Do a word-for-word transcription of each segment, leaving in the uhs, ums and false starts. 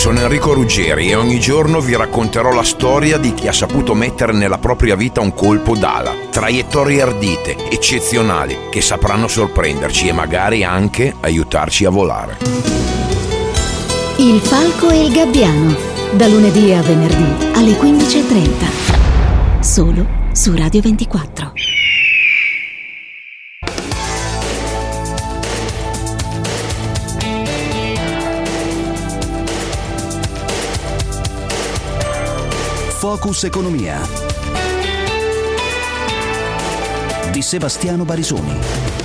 sono Enrico Ruggeri e ogni giorno vi racconterò la storia di chi ha saputo mettere nella propria vita un colpo d'ala. Traiettorie ardite, eccezionali, che sapranno sorprenderci e magari anche aiutarci a volare. Il Falco e il Gabbiano, da lunedì a venerdì alle quindici e trenta, solo su Radio ventiquattro. Focus Economia di Sebastiano Barisoni.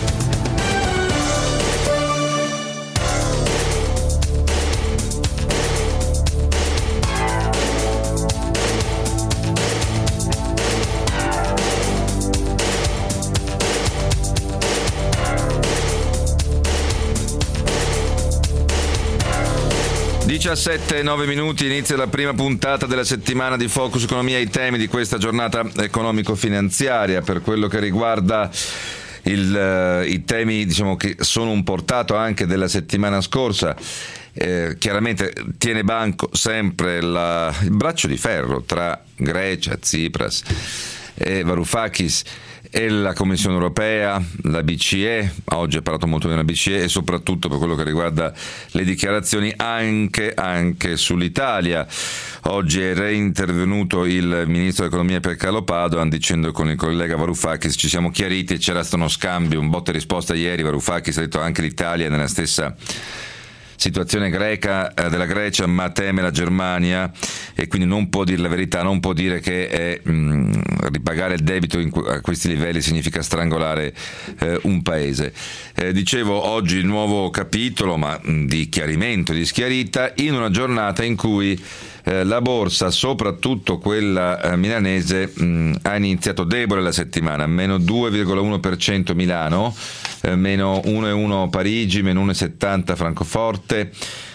diciassette e nove minuti, inizia la prima puntata della settimana di Focus Economia. I temi di questa giornata economico-finanziaria, per quello che riguarda il, i temi, diciamo, che sono un portato anche della settimana scorsa. Eh, chiaramente tiene banco sempre la, il braccio di ferro tra Grecia, Tsipras e Varoufakis e la Commissione Europea, la B C E. Oggi ha parlato molto bene la B C E, e soprattutto per quello che riguarda le dichiarazioni anche, anche sull'Italia. Oggi è reintervenuto il ministro dell'economia Piercarlo Padoan dicendo che con il collega Varoufakis ci siamo chiariti, c'era stato uno scambio, un botta e risposta ieri. Varoufakis ha detto anche l'Italia è nella stessa situazione greca eh, della Grecia, ma teme la Germania e quindi non può dire la verità, non può dire che è, mh, ripagare il debito in, a questi livelli significa strangolare eh, un paese. Eh, dicevo, oggi il nuovo capitolo, ma mh, di chiarimento, di schiarita, in una giornata in cui eh, la borsa, soprattutto quella eh, milanese, mh, ha iniziato debole la settimana, meno due virgola uno per cento Milano, eh, meno uno virgola uno Parigi, meno uno virgola settanta Francoforte,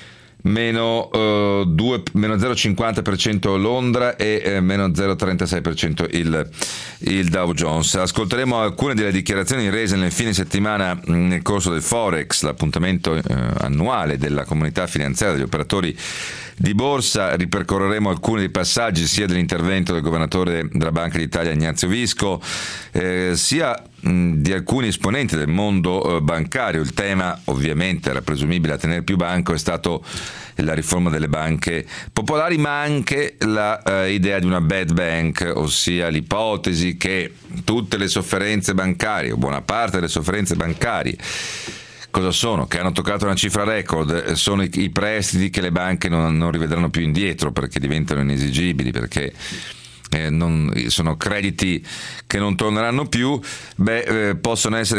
meno, uh, due, meno zero virgola cinquanta per cento Londra e eh, meno zero virgola trentasei per cento il, il Dow Jones. Ascolteremo alcune delle dichiarazioni rese nel fine settimana mh, nel corso del Forex, l'appuntamento eh, annuale della comunità finanziaria degli operatori di borsa. Ripercorreremo alcuni dei passaggi sia dell'intervento del governatore della Banca d'Italia Ignazio Visco, eh, sia mh, di alcuni esponenti del mondo eh, bancario. Il tema, ovviamente era presumibile a tenere più banco, è stato la riforma delle banche popolari, ma anche la eh, idea di una bad bank, ossia l'ipotesi che tutte le sofferenze bancarie, o buona parte delle sofferenze bancarie, cosa sono? Che hanno toccato una cifra record, sono i, i prestiti che le banche non, non rivedranno più indietro perché diventano inesigibili, perché eh, non, sono crediti che non torneranno più. Beh, eh, possono essere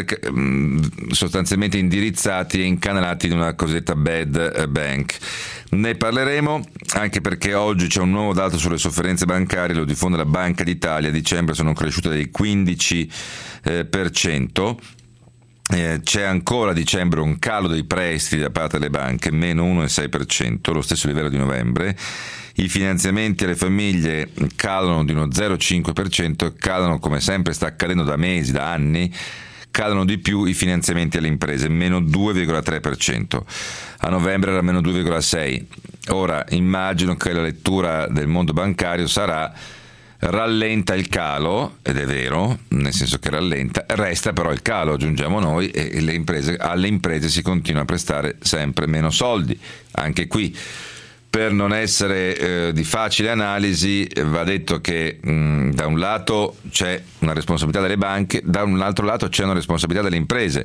mh, sostanzialmente indirizzati e incanalati in una cosiddetta bad bank. Ne parleremo anche perché oggi c'è un nuovo dato sulle sofferenze bancarie, lo diffonde la Banca d'Italia. A dicembre sono cresciute del quindici per cento. Eh, c'è ancora a dicembre un calo dei prestiti da parte delle banche, meno uno virgola sei per cento, lo stesso livello di novembre. I finanziamenti alle famiglie calano di uno zero virgola cinque per cento, calano, come sempre sta accadendo da mesi, da anni, calano di più i finanziamenti alle imprese, meno due virgola tre per cento. A novembre era meno due virgola sei per cento. Ora immagino che la lettura del mondo bancario sarà: rallenta il calo, ed è vero, nel senso che rallenta, resta però il calo, aggiungiamo noi, e le imprese, alle imprese si continua a prestare sempre meno soldi. Anche qui, per non essere eh, di facile analisi, va detto che mh, da un lato c'è una responsabilità delle banche, da un altro lato c'è una responsabilità delle imprese.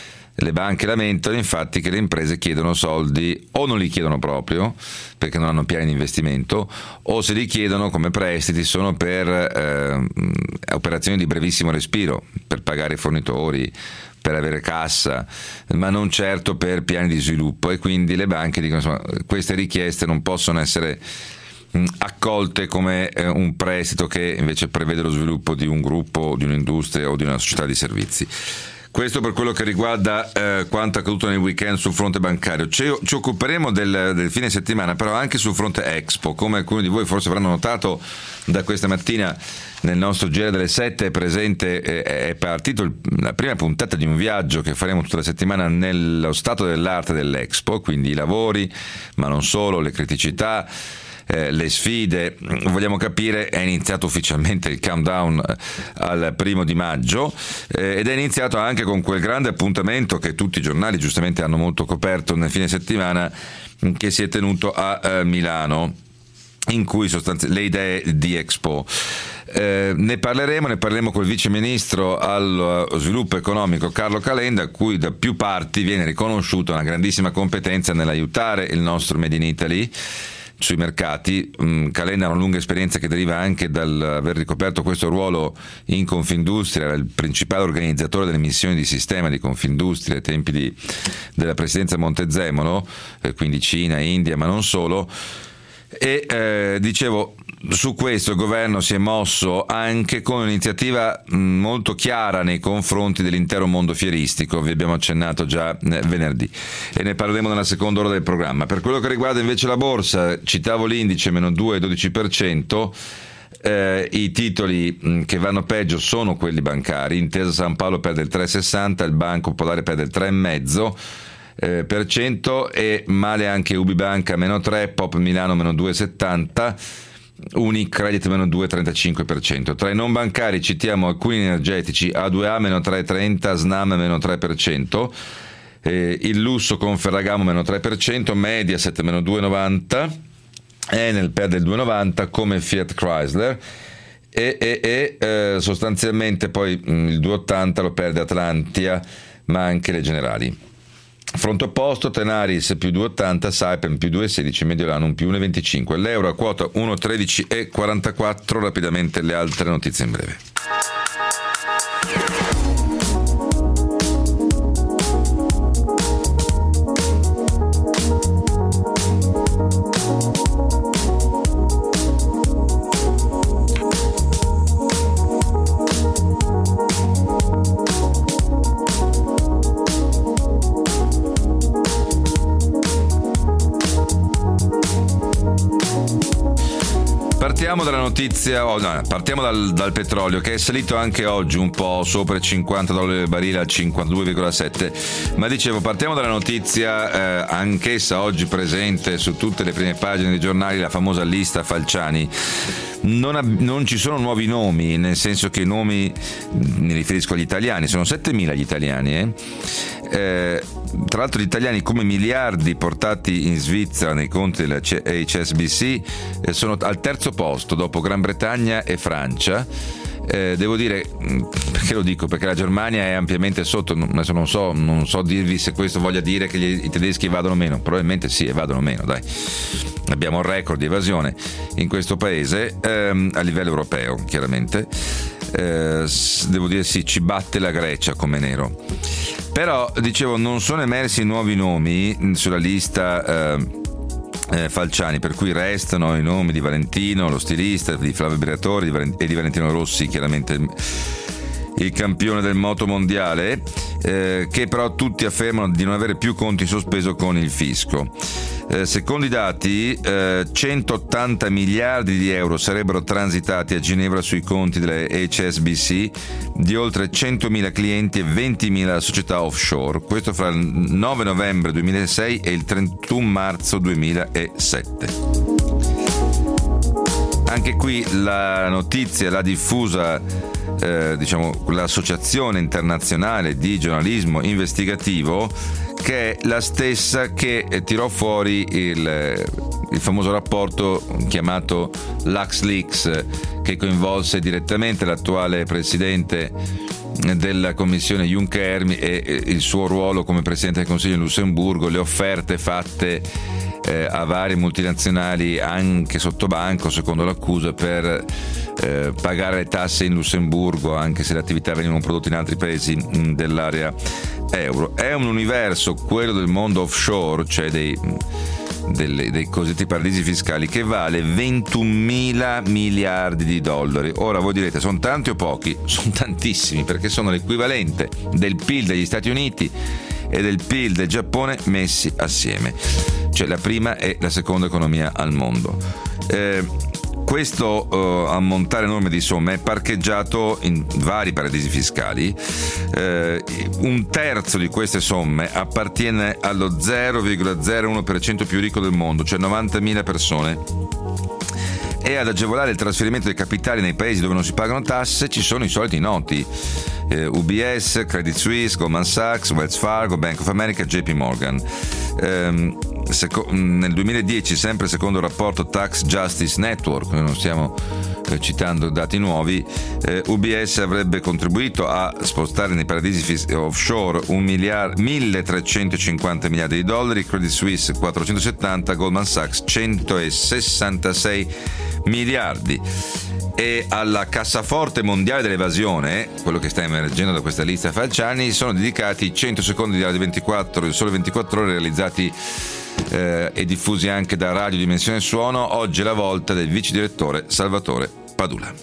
Le banche lamentano infatti che le imprese chiedono soldi, o non li chiedono proprio perché non hanno piani di investimento, o se li chiedono come prestiti sono per eh, operazioni di brevissimo respiro, per pagare i fornitori, per avere cassa, ma non certo per piani di sviluppo. E quindi le banche dicono, insomma, queste richieste non possono essere mh, accolte come eh, un prestito che invece prevede lo sviluppo di un gruppo, di un'industria o di una società di servizi. Questo per quello che riguarda eh, quanto accaduto nel weekend sul fronte bancario. Ci, ci occuperemo del, del fine settimana, però anche sul fronte Expo. Come alcuni di voi forse avranno notato, da questa mattina nel nostro giro delle sette è presente, eh, è partito il, la prima puntata di un viaggio che faremo tutta la settimana nello stato dell'arte dell'Expo, quindi i lavori, ma non solo, le criticità, Eh, le sfide. Vogliamo capire, è iniziato ufficialmente il countdown eh, al primo di maggio eh, ed è iniziato anche con quel grande appuntamento che tutti i giornali giustamente hanno molto coperto nel fine settimana, che si è tenuto a eh, Milano, in cui sostanzi- le idee di Expo. Eh, ne parleremo, ne parleremo col vice ministro allo sviluppo economico Carlo Calenda, a cui da più parti viene riconosciuta una grandissima competenza nell'aiutare il nostro Made in Italy sui mercati. Calenda ha una lunga esperienza che deriva anche dall'aver ricoperto questo ruolo in Confindustria, era il principale organizzatore delle missioni di sistema di Confindustria ai tempi di, della presidenza Montezemolo, eh, quindi Cina, India, ma non solo. E eh, dicevo, su questo il governo si è mosso anche con un'iniziativa molto chiara nei confronti dell'intero mondo fieristico, vi abbiamo accennato già venerdì e ne parleremo nella seconda ora del programma. Per quello che riguarda invece la borsa, citavo l'indice meno due virgola dodici per cento. Eh, i titoli che vanno peggio sono quelli bancari. Intesa San Paolo perde il tre virgola sessanta, il Banco Popolare perde il tre virgola cinque Eh, per cento, e male anche Ubibanca meno tre, Pop Milano meno due virgola settanta, Unicredit meno due virgola trentacinque per cento. Tra i non bancari citiamo alcuni energetici: A due A meno tre virgola trenta, Snam meno tre per cento, eh, il lusso con Ferragamo meno tre per cento, Mediaset meno due virgola novanta, Enel perde il due virgola novanta come Fiat Chrysler e, e, e eh, sostanzialmente poi mh, il due virgola ottanta lo perde Atlantia, ma anche le Generali. Fronte opposto, Tenaris più due virgola ottanta, Saipem più due virgola sedici, Mediolanum più uno virgola venticinque, l'euro a quota uno virgola tredici e quarantaquattro. Rapidamente le altre notizie in breve. Partiamo dalla notizia, oh no, partiamo dal, dal petrolio, che è salito anche oggi un po' sopra i cinquanta dollari al barile, al cinquantadue virgola sette, ma dicevo, partiamo dalla notizia, eh, anch'essa oggi presente su tutte le prime pagine dei giornali, la famosa lista Falciani. Non, ab- non ci sono nuovi nomi, nel senso che i nomi, mi riferisco agli italiani, sono settemila gli italiani, eh? Eh, tra l'altro gli italiani, come miliardi portati in Svizzera nei conti della H S B C, eh, sono al terzo posto dopo Gran Bretagna e Francia. Eh, devo dire, perché lo dico? Perché la Germania è ampiamente sotto. Adesso non so, non so dirvi se questo voglia dire che gli, i tedeschi evadono meno, probabilmente sì, evadono meno, dai. Abbiamo un record di evasione in questo paese, ehm, a livello europeo, chiaramente. Eh, devo dire sì, ci batte la Grecia come nero. Però, dicevo, non sono emersi nuovi nomi sulla lista eh, eh, Falciani, per cui restano i nomi di Valentino, lo stilista, di Flavio Briatore di Valent- e di Valentino Rossi, chiaramente il campione del moto mondiale, eh, che però tutti affermano di non avere più conti in sospeso con il fisco. Eh, secondo i dati, eh, centottanta miliardi di euro sarebbero transitati a Ginevra sui conti delle H S B C di oltre centomila clienti e ventimila società offshore, questo fra il nove novembre duemilasei e il trentuno marzo duemilasette. Anche qui la notizia l'ha diffusa eh, diciamo, l'Associazione Internazionale di Giornalismo Investigativo, che è la stessa che tirò fuori il, il famoso rapporto chiamato LuxLeaks, che coinvolse direttamente l'attuale presidente della Commissione Juncker e il suo ruolo come presidente del Consiglio in Lussemburgo, le offerte fatte eh, a varie multinazionali anche sotto banco, secondo l'accusa, per eh, pagare le tasse in Lussemburgo anche se le attività venivano prodotte in altri paesi mh, dell'area euro. È un universo, quello del mondo offshore, cioè dei delle, dei cosiddetti paradisi fiscali, che vale ventunomila miliardi di dollari. Ora voi direte, sono tanti o pochi? Sono tantissimi, perché sono l'equivalente del P I L degli Stati Uniti e del P I L del Giappone messi assieme, cioè la prima e la seconda economia al mondo. Eh, questo uh, ammontare enorme di somme è parcheggiato in vari paradisi fiscali. Eh, un terzo di queste somme appartiene allo zero virgola zero uno per cento più ricco del mondo, cioè novantamila persone. E ad agevolare il trasferimento dei capitali nei paesi dove non si pagano tasse ci sono i soliti noti: eh, U B S, Credit Suisse, Goldman Sachs, Wells Fargo, Bank of America, J P Morgan. Eh, seco- nel duemiladieci, sempre secondo il rapporto Tax Justice Network, noi non stiamo eh, citando dati nuovi, eh, U B S avrebbe contribuito a spostare nei paradisi fis- offshore un miliard- milletrecentocinquanta miliardi di dollari, Credit Suisse quattrocentosettanta, Goldman Sachs centosessantasei miliardi. E alla cassaforte mondiale dell'evasione, quello che sta emergendo da questa lista Falciani, sono dedicati cento secondi di Radio ventiquattro, il Sole ventiquattro Ore, realizzati eh, e diffusi anche da Radio Dimensione Suono. Oggi è la volta del vice direttore Salvatore Padula.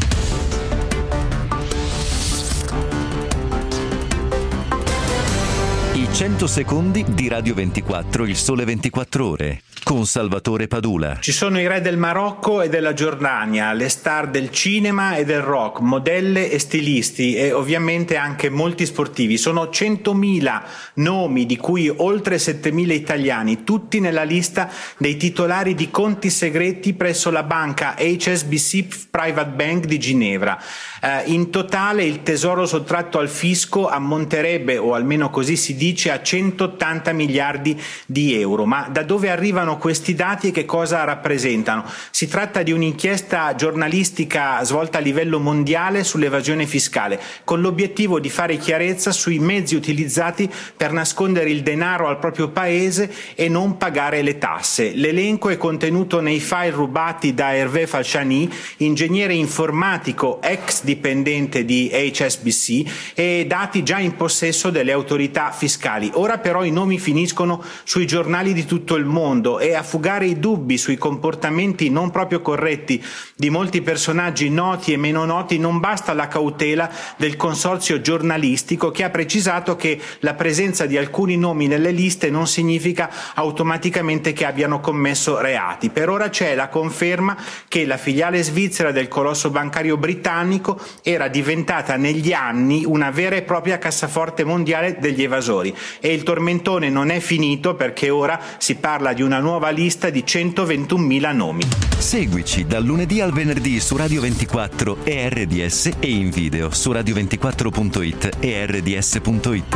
I cento secondi di Radio ventiquattro, il Sole ventiquattro Ore, con Salvatore Padula. Ci sono i re del Marocco e della Giordania, le star del cinema e del rock, modelle e stilisti e ovviamente anche molti sportivi. Sono centomila nomi, di cui oltre settemila italiani, tutti nella lista dei titolari di conti segreti presso la banca H S B C Private Bank di Ginevra. Eh, in totale il tesoro sottratto al fisco ammonterebbe, o almeno così si dice, a centottanta miliardi di euro. Ma da dove arrivano questi dati e che cosa rappresentano? Si tratta di un'inchiesta giornalistica svolta a livello mondiale sull'evasione fiscale, con l'obiettivo di fare chiarezza sui mezzi utilizzati per nascondere il denaro al proprio paese e non pagare le tasse. L'elenco è contenuto nei file rubati da Hervé Falciani, ingegnere informatico ex dipendente di H S B C, e dati già in possesso delle autorità fiscali. Ora però i nomi finiscono sui giornali di tutto il mondo, e a fugare i dubbi sui comportamenti non proprio corretti di molti personaggi noti e meno noti non basta la cautela del consorzio giornalistico, che ha precisato che la presenza di alcuni nomi nelle liste non significa automaticamente che abbiano commesso reati. Per ora c'è la conferma che la filiale svizzera del colosso bancario britannico era diventata negli anni una vera e propria cassaforte mondiale degli evasori, e il tormentone non è finito, perché ora si parla di una nuova lista di centoventunomila nomi. Seguici dal lunedì al venerdì su Radio ventiquattro e R D S, e in video su radio ventiquattro punto it e R D S punto it.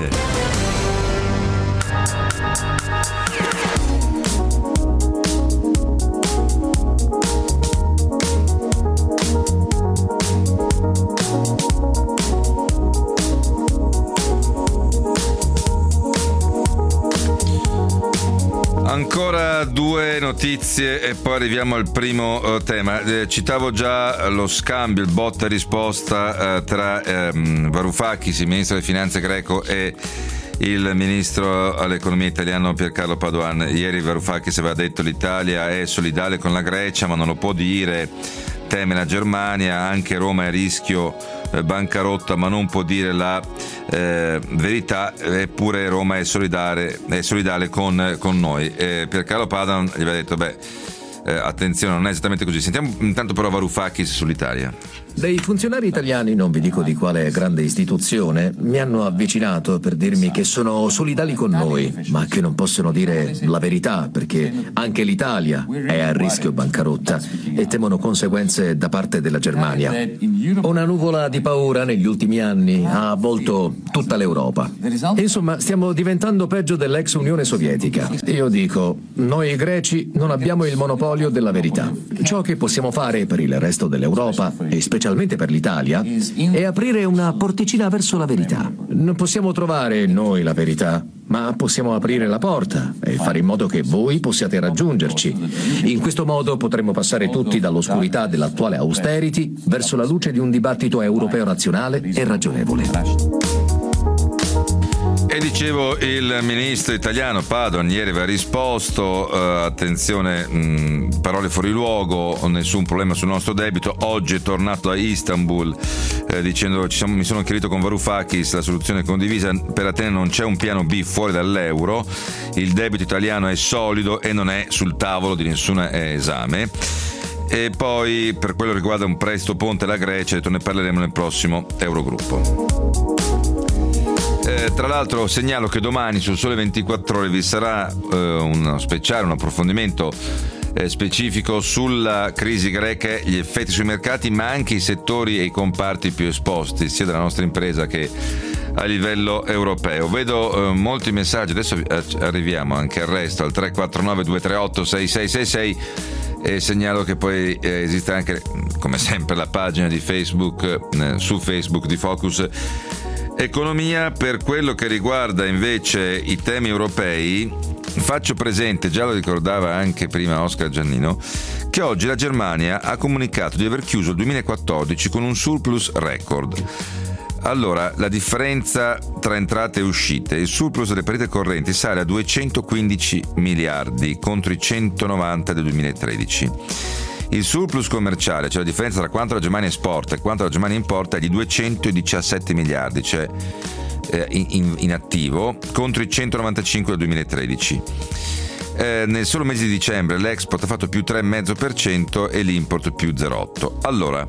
Ancora due notizie e poi arriviamo al primo uh, tema. Eh, citavo già lo scambio, il botta e risposta uh, tra um, Varoufakis, il ministro delle finanze greco, e il ministro all'economia italiano Piercarlo Padoan. Ieri Varoufakis aveva detto: l'Italia è solidale con la Grecia, ma non lo può dire, teme la Germania, anche Roma è a rischio eh, bancarotta, ma non può dire la eh, verità, eppure Roma è solidale, è solidale con, con noi. Eh, Piercarlo Padoan gli aveva detto: beh, eh, attenzione, non è esattamente così. Sentiamo intanto però Varoufakis sull'Italia. Dei funzionari italiani, non vi dico di quale grande istituzione, mi hanno avvicinato per dirmi che sono solidali con noi, ma che non possono dire la verità, perché anche l'Italia è a rischio bancarotta e temono conseguenze da parte della Germania. Una nuvola di paura negli ultimi anni ha avvolto tutta l'Europa. Insomma, stiamo diventando peggio dell'ex Unione Sovietica. Io dico, noi greci non abbiamo il monopolio della verità. Ciò che possiamo fare per il resto dell'Europa, e specialmente per l'Italia, è aprire una porticina verso la verità. Non possiamo trovare noi la verità, ma possiamo aprire la porta e fare in modo che voi possiate raggiungerci. In questo modo potremo passare tutti dall'oscurità dell'attuale austerity verso la luce di un dibattito europeo razionale e ragionevole. E dicevo, il ministro italiano Padoan ieri aveva risposto, eh, attenzione, mh, parole fuori luogo, nessun problema sul nostro debito. Oggi è tornato a Istanbul eh, dicendo ci siamo, mi sono chiarito con Varoufakis, la soluzione è condivisa, per Atene non c'è un piano B fuori dall'euro, il debito italiano è solido e non è sul tavolo di nessun esame. E poi per quello che riguarda un prestito ponte alla Grecia, ne parleremo nel prossimo Eurogruppo. Eh, tra l'altro segnalo che domani sul Sole ventiquattro Ore vi sarà eh, uno speciale, un approfondimento eh, specifico sulla crisi greca, gli effetti sui mercati, ma anche i settori e i comparti più esposti, sia della nostra impresa che a livello europeo. Vedo eh, molti messaggi, adesso arriviamo anche al resto, al tre quattro nove due tre otto sei sei sei sei, e segnalo che poi eh, esiste anche, come sempre, la pagina di Facebook, eh, su Facebook di Focus Economia. Per quello che riguarda invece i temi europei, faccio presente, già lo ricordava anche prima Oscar Giannino, che oggi la Germania ha comunicato di aver chiuso il duemilaquattordici con un surplus record. Allora, la differenza tra entrate e uscite, il surplus delle partite correnti sale a duecentoquindici miliardi contro i centonovanta del duemilatredici. Il surplus commerciale, cioè la differenza tra quanto la Germania esporta e quanto la Germania importa, è di duecentodiciassette miliardi, cioè eh, in, in attivo, contro i centonovantacinque del duemilatredici. Eh, nel solo mese di dicembre l'export ha fatto più tre virgola cinque per cento e l'import più zero virgola otto. Allora,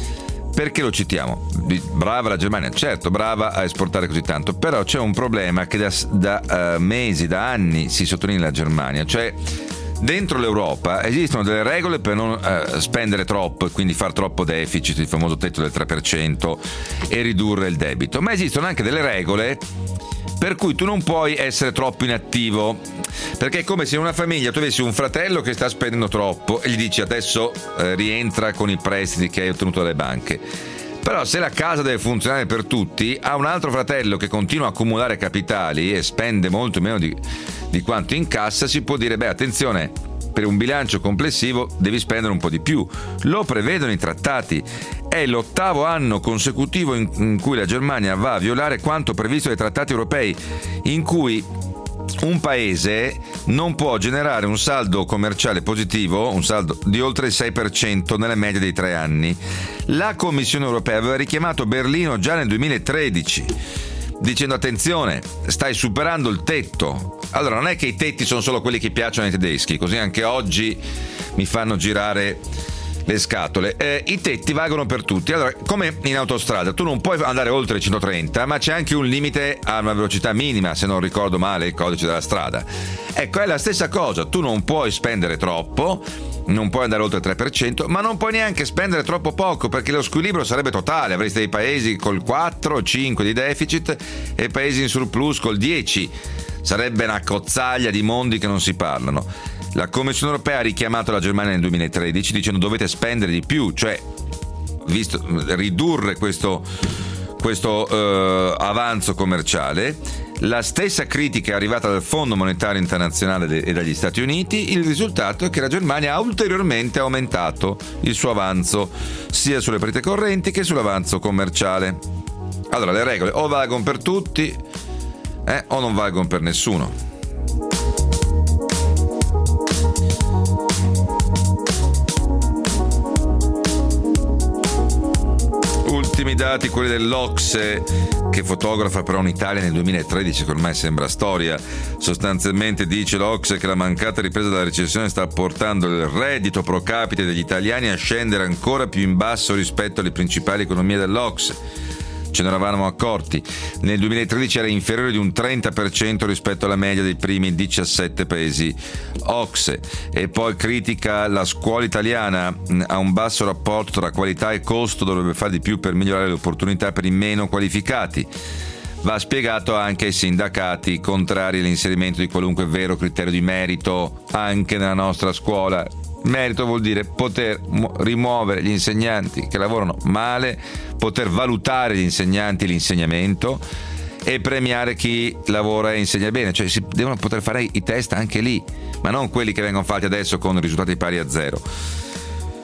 perché lo citiamo? Brava la Germania, certo, brava a esportare così tanto, però c'è un problema che da, da uh, mesi, da anni si sottolinea la Germania, cioè dentro l'Europa esistono delle regole per non uh, spendere troppo e quindi far troppo deficit, il famoso tetto del tre per cento, e ridurre il debito, ma esistono anche delle regole per cui tu non puoi essere troppo inattivo, perché è come se in una famiglia tu avessi un fratello che sta spendendo troppo e gli dici adesso eh, rientra con i prestiti che hai ottenuto dalle banche. Però se la casa deve funzionare per tutti, ha un altro fratello che continua a accumulare capitali e spende molto meno di, di quanto incassa, si può dire beh, attenzione, per un bilancio complessivo devi spendere un po' di più. Lo prevedono i trattati. È l'ottavo anno consecutivo in, in cui la Germania va a violare quanto previsto dai trattati europei, in cui un paese non può generare un saldo commerciale positivo, un saldo di oltre il sei per cento nella media dei tre anni. La Commissione europea aveva richiamato Berlino già nel duemilatredici, dicendo attenzione, stai superando il tetto. Allora non è che i tetti sono solo quelli che piacciono ai tedeschi, così anche oggi mi fanno girare le scatole. Eh, i tetti valgono per tutti. Allora, come in autostrada, tu non puoi andare oltre i centotrenta, ma c'è anche un limite a una velocità minima, se non ricordo male il codice della strada. Ecco, è la stessa cosa, tu non puoi spendere troppo, non puoi andare oltre il tre per cento, ma non puoi neanche spendere troppo poco, perché lo squilibrio sarebbe totale. Avreste dei paesi col quattro cinque di deficit e paesi in surplus col dieci. Sarebbe una cozzaglia di mondi che non si parlano. La Commissione europea ha richiamato la Germania nel duemilatredici dicendo dovete spendere di più, cioè visto, ridurre questo, questo uh, avanzo commerciale. La stessa critica è arrivata dal Fondo Monetario Internazionale e dagli Stati Uniti. Il risultato è che la Germania ha ulteriormente aumentato il suo avanzo sia sulle partite correnti che sull'avanzo commerciale. Allora le regole o valgono per tutti eh, o non valgono per nessuno. Ultimi dati, quelli dell'Ocse, che fotografa però un'Italia nel duemilatredici che ormai sembra storia. Sostanzialmente dice l'Ocse che la mancata ripresa dalla recessione sta portando il reddito pro capite degli italiani a scendere ancora più in basso rispetto alle principali economie dell'Ocse. Ce ne eravamo accorti. Nel duemilatredici era inferiore di un trenta per cento rispetto alla media dei primi diciassette paesi Ocse. E poi critica la scuola italiana, ha un basso rapporto tra qualità e costo, dovrebbe fare di più per migliorare le opportunità per i meno qualificati. Va spiegato anche ai sindacati contrari all'inserimento di qualunque vero criterio di merito anche nella nostra scuola. Merito vuol dire poter rimuovere gli insegnanti che lavorano male, poter valutare gli insegnanti e l'insegnamento e premiare chi lavora e insegna bene, cioè si devono poter fare i test anche lì, ma non quelli che vengono fatti adesso con risultati pari a zero.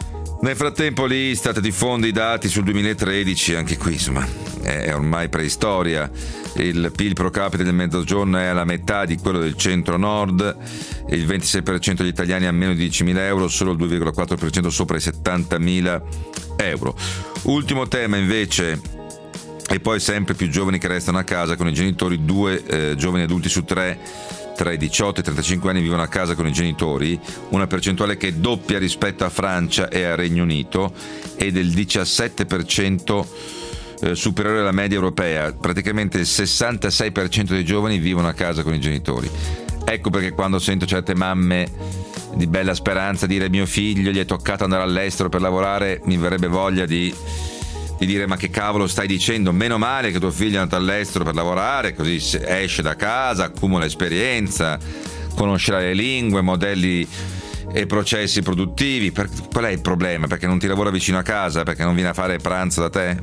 Nel frattempo l'Istat diffonde i dati sul duemilatredici, anche qui insomma è ormai preistoria. Il P I L pro capite del Mezzogiorno è alla metà di quello del centro-nord, il ventisei per cento degli italiani ha meno di diecimila euro, solo il due virgola quattro per cento sopra i settantamila euro. Ultimo tema invece, e poi sempre più giovani che restano a casa con i genitori, due eh, giovani adulti su tre tra i diciotto e i trentacinque anni vivono a casa con i genitori, una percentuale che è doppia rispetto a Francia e al Regno Unito e del diciassette per cento eh, superiore alla media europea. Praticamente il sessantasei per cento dei giovani vivono a casa con i genitori. Ecco perché quando sento certe mamme di bella speranza dire mio figlio gli è toccato andare all'estero per lavorare, mi verrebbe voglia di di dire ma che cavolo stai dicendo, meno male che tuo figlio è andato all'estero per lavorare, così esce da casa, accumula esperienza, conoscerà le lingue, modelli e processi produttivi. Per, qual è il problema? Perché non ti lavora vicino a casa? Perché non viene a fare pranzo da te?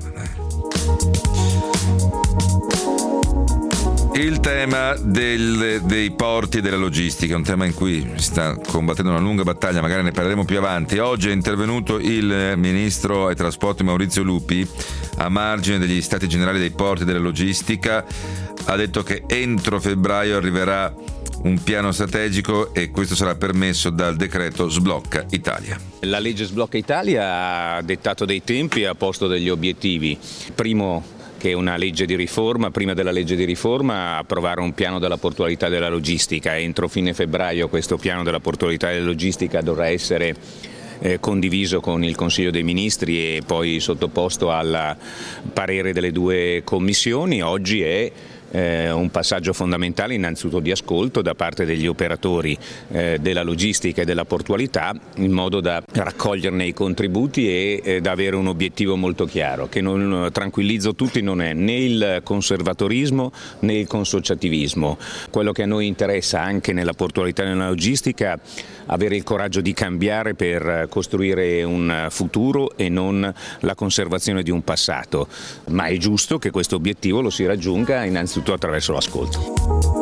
Il tema del, dei porti e della logistica è un tema in cui si sta combattendo una lunga battaglia, magari ne parleremo più avanti. Oggi è intervenuto il ministro ai trasporti Maurizio Lupi a margine degli stati generali dei porti e della logistica. Ha detto che entro febbraio arriverà un piano strategico e questo sarà permesso dal decreto Sblocca Italia. La legge Sblocca Italia ha dettato dei tempi e ha posto degli obiettivi. Primo, che è una legge di riforma, prima della legge di riforma approvare un piano della portualità e della logistica. Entro fine febbraio questo piano della portualità e della logistica dovrà essere eh, condiviso con il Consiglio dei Ministri e poi sottoposto al parere delle due commissioni. Oggi è Eh, un passaggio fondamentale innanzitutto di ascolto da parte degli operatori eh, della logistica e della portualità, in modo da raccoglierne i contributi e eh, da avere un obiettivo molto chiaro, che non tranquillizzo tutti, non è né il conservatorismo né il consociativismo. Quello che a noi interessa anche nella portualità e nella logistica, avere il coraggio di cambiare per costruire un futuro e non la conservazione di un passato, ma è giusto che questo obiettivo lo si raggiunga innanzitutto attraverso l'ascolto.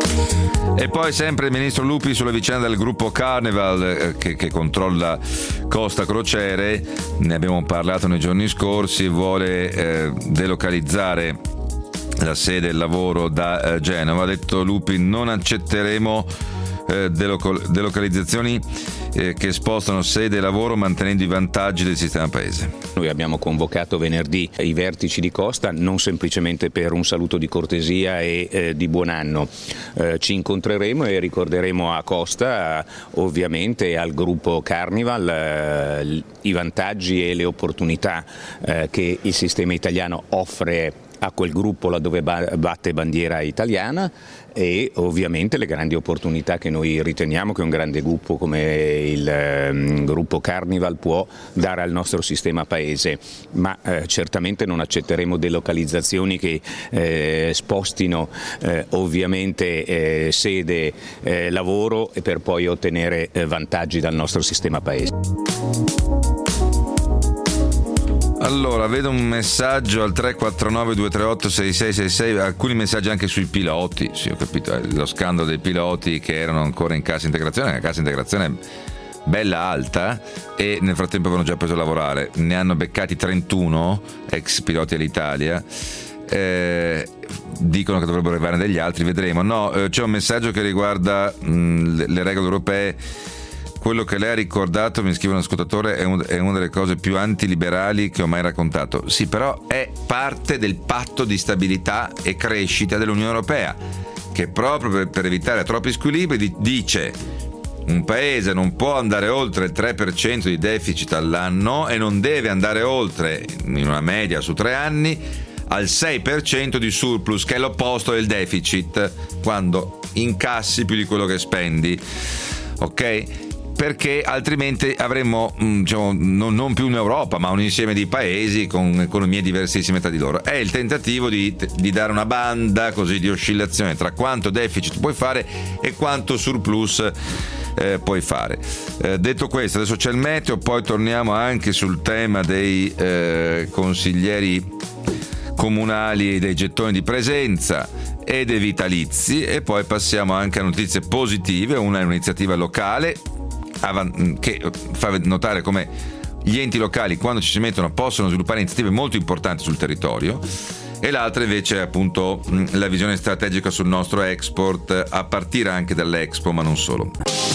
E poi sempre il ministro Lupi sulla vicenda del gruppo Carnival eh, che, che controlla Costa Crociere, ne abbiamo parlato nei giorni scorsi, vuole eh, delocalizzare la sede del lavoro da eh, Genova. Ha detto Lupi: non accetteremo eh, delocal- delocalizzazioni eh, che spostano sede e lavoro mantenendo i vantaggi del sistema paese. Noi abbiamo convocato venerdì i vertici di Costa non semplicemente per un saluto di cortesia e eh, di buon anno. Eh, ci incontreremo e ricorderemo a Costa, eh, ovviamente al gruppo Carnival, eh, i vantaggi e le opportunità eh, che il sistema italiano offre a quel gruppo laddove batte bandiera italiana, e ovviamente le grandi opportunità che noi riteniamo che un grande gruppo come il eh, gruppo Carnival può dare al nostro sistema paese, ma eh, certamente non accetteremo delocalizzazioni che eh, spostino eh, ovviamente eh, sede, eh, lavoro e per poi ottenere eh, vantaggi dal nostro sistema paese. Allora, vedo un messaggio al tre quattro nove due tre otto sei sei sei sei, alcuni messaggi anche sui piloti. Sì, ho capito, è lo scandalo dei piloti che erano ancora in cassa integrazione, la cassa integrazione bella alta, e nel frattempo avevano già preso a lavorare. Ne hanno beccati trentuno ex piloti all'Italia. Eh, dicono che dovrebbero arrivare degli altri, vedremo. No, eh, c'è un messaggio che riguarda mh, le, le regole europee. Quello che lei ha ricordato, mi scrive un ascoltatore, è, un, è una delle cose più antiliberali che ho mai raccontato. Sì, però è parte del patto di stabilità e crescita dell'Unione Europea, che proprio per, per evitare troppi squilibri di, dice: un paese non può andare oltre il tre per cento di deficit all'anno e non deve andare oltre, in una media su tre anni, al sei per cento di surplus, che è l'opposto del deficit, quando incassi più di quello che spendi. Ok? Perché altrimenti avremmo, diciamo, non, non più un'Europa, ma un insieme di paesi con economie diversissime tra di loro. È il tentativo di, di dare una banda così di oscillazione tra quanto deficit puoi fare e quanto surplus eh, puoi fare. Eh, detto questo, adesso c'è il meteo, poi torniamo anche sul tema dei eh, consiglieri comunali e dei gettoni di presenza e dei vitalizi, e poi passiamo anche a notizie positive. Una è un'iniziativa locale che fa notare come gli enti locali, quando ci si mettono, possono sviluppare iniziative molto importanti sul territorio, e l'altra invece è appunto la visione strategica sul nostro export, a partire anche dall'Expo, ma non solo.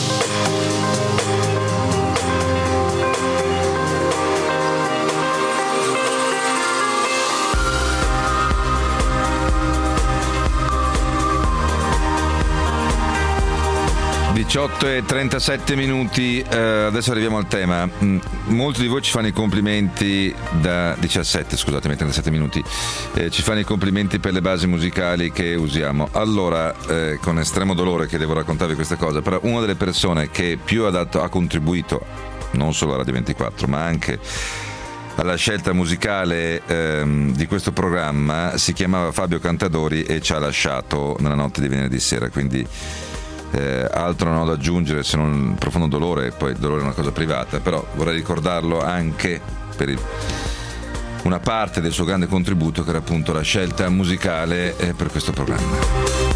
diciotto e trentasette minuti, eh, adesso arriviamo al tema. Mm, molti di voi ci fanno i complimenti da diciassette, scusatemi, trentasette minuti, eh, ci fanno i complimenti per le basi musicali che usiamo. Allora, eh, con estremo dolore che devo raccontarvi questa cosa, però una delle persone che più ha, dato, ha contribuito, non solo a Radio ventiquattro, ma anche alla scelta musicale ehm, di questo programma, si chiamava Fabio Cantadori e ci ha lasciato nella notte di venerdì sera, quindi Eh, altro non ho da aggiungere se non il profondo dolore. Poi il dolore è una cosa privata, però vorrei ricordarlo anche per il, una parte del suo grande contributo, che era appunto la scelta musicale eh, per questo programma.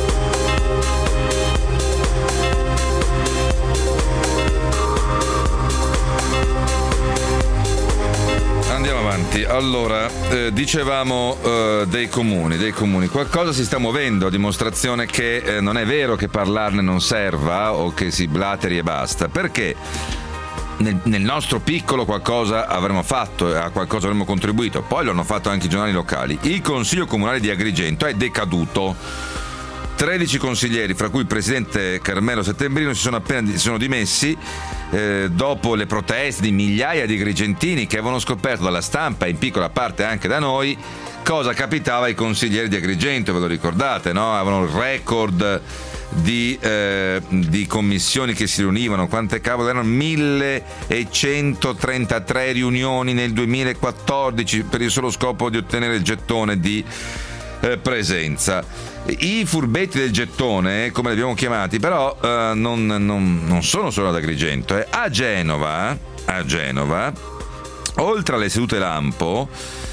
Allora, eh, dicevamo eh, dei comuni, dei comuni, qualcosa si sta muovendo, a dimostrazione che eh, non è vero che parlarne non serva o che si blateri e basta, perché nel, nel nostro piccolo qualcosa avremmo fatto, a qualcosa avremmo contribuito, poi lo hanno fatto anche i giornali locali. Il Consiglio Comunale di Agrigento è decaduto. tredici consiglieri, fra cui il presidente Carmelo Settembrino, si sono appena si sono dimessi eh, dopo le proteste di migliaia di agrigentini che avevano scoperto dalla stampa e in piccola parte anche da noi cosa capitava ai consiglieri di Agrigento, ve lo ricordate, no? Avevano il record di, eh, di commissioni che si riunivano, quante cavolo erano? millecentotrentatré riunioni nel duemilaquattordici per il solo scopo di ottenere il gettone di eh, presenza. I furbetti del gettone, come li abbiamo chiamati, però eh, non, non, non sono solo ad Agrigento. Eh. A Genova, a Genova, oltre alle sedute lampo,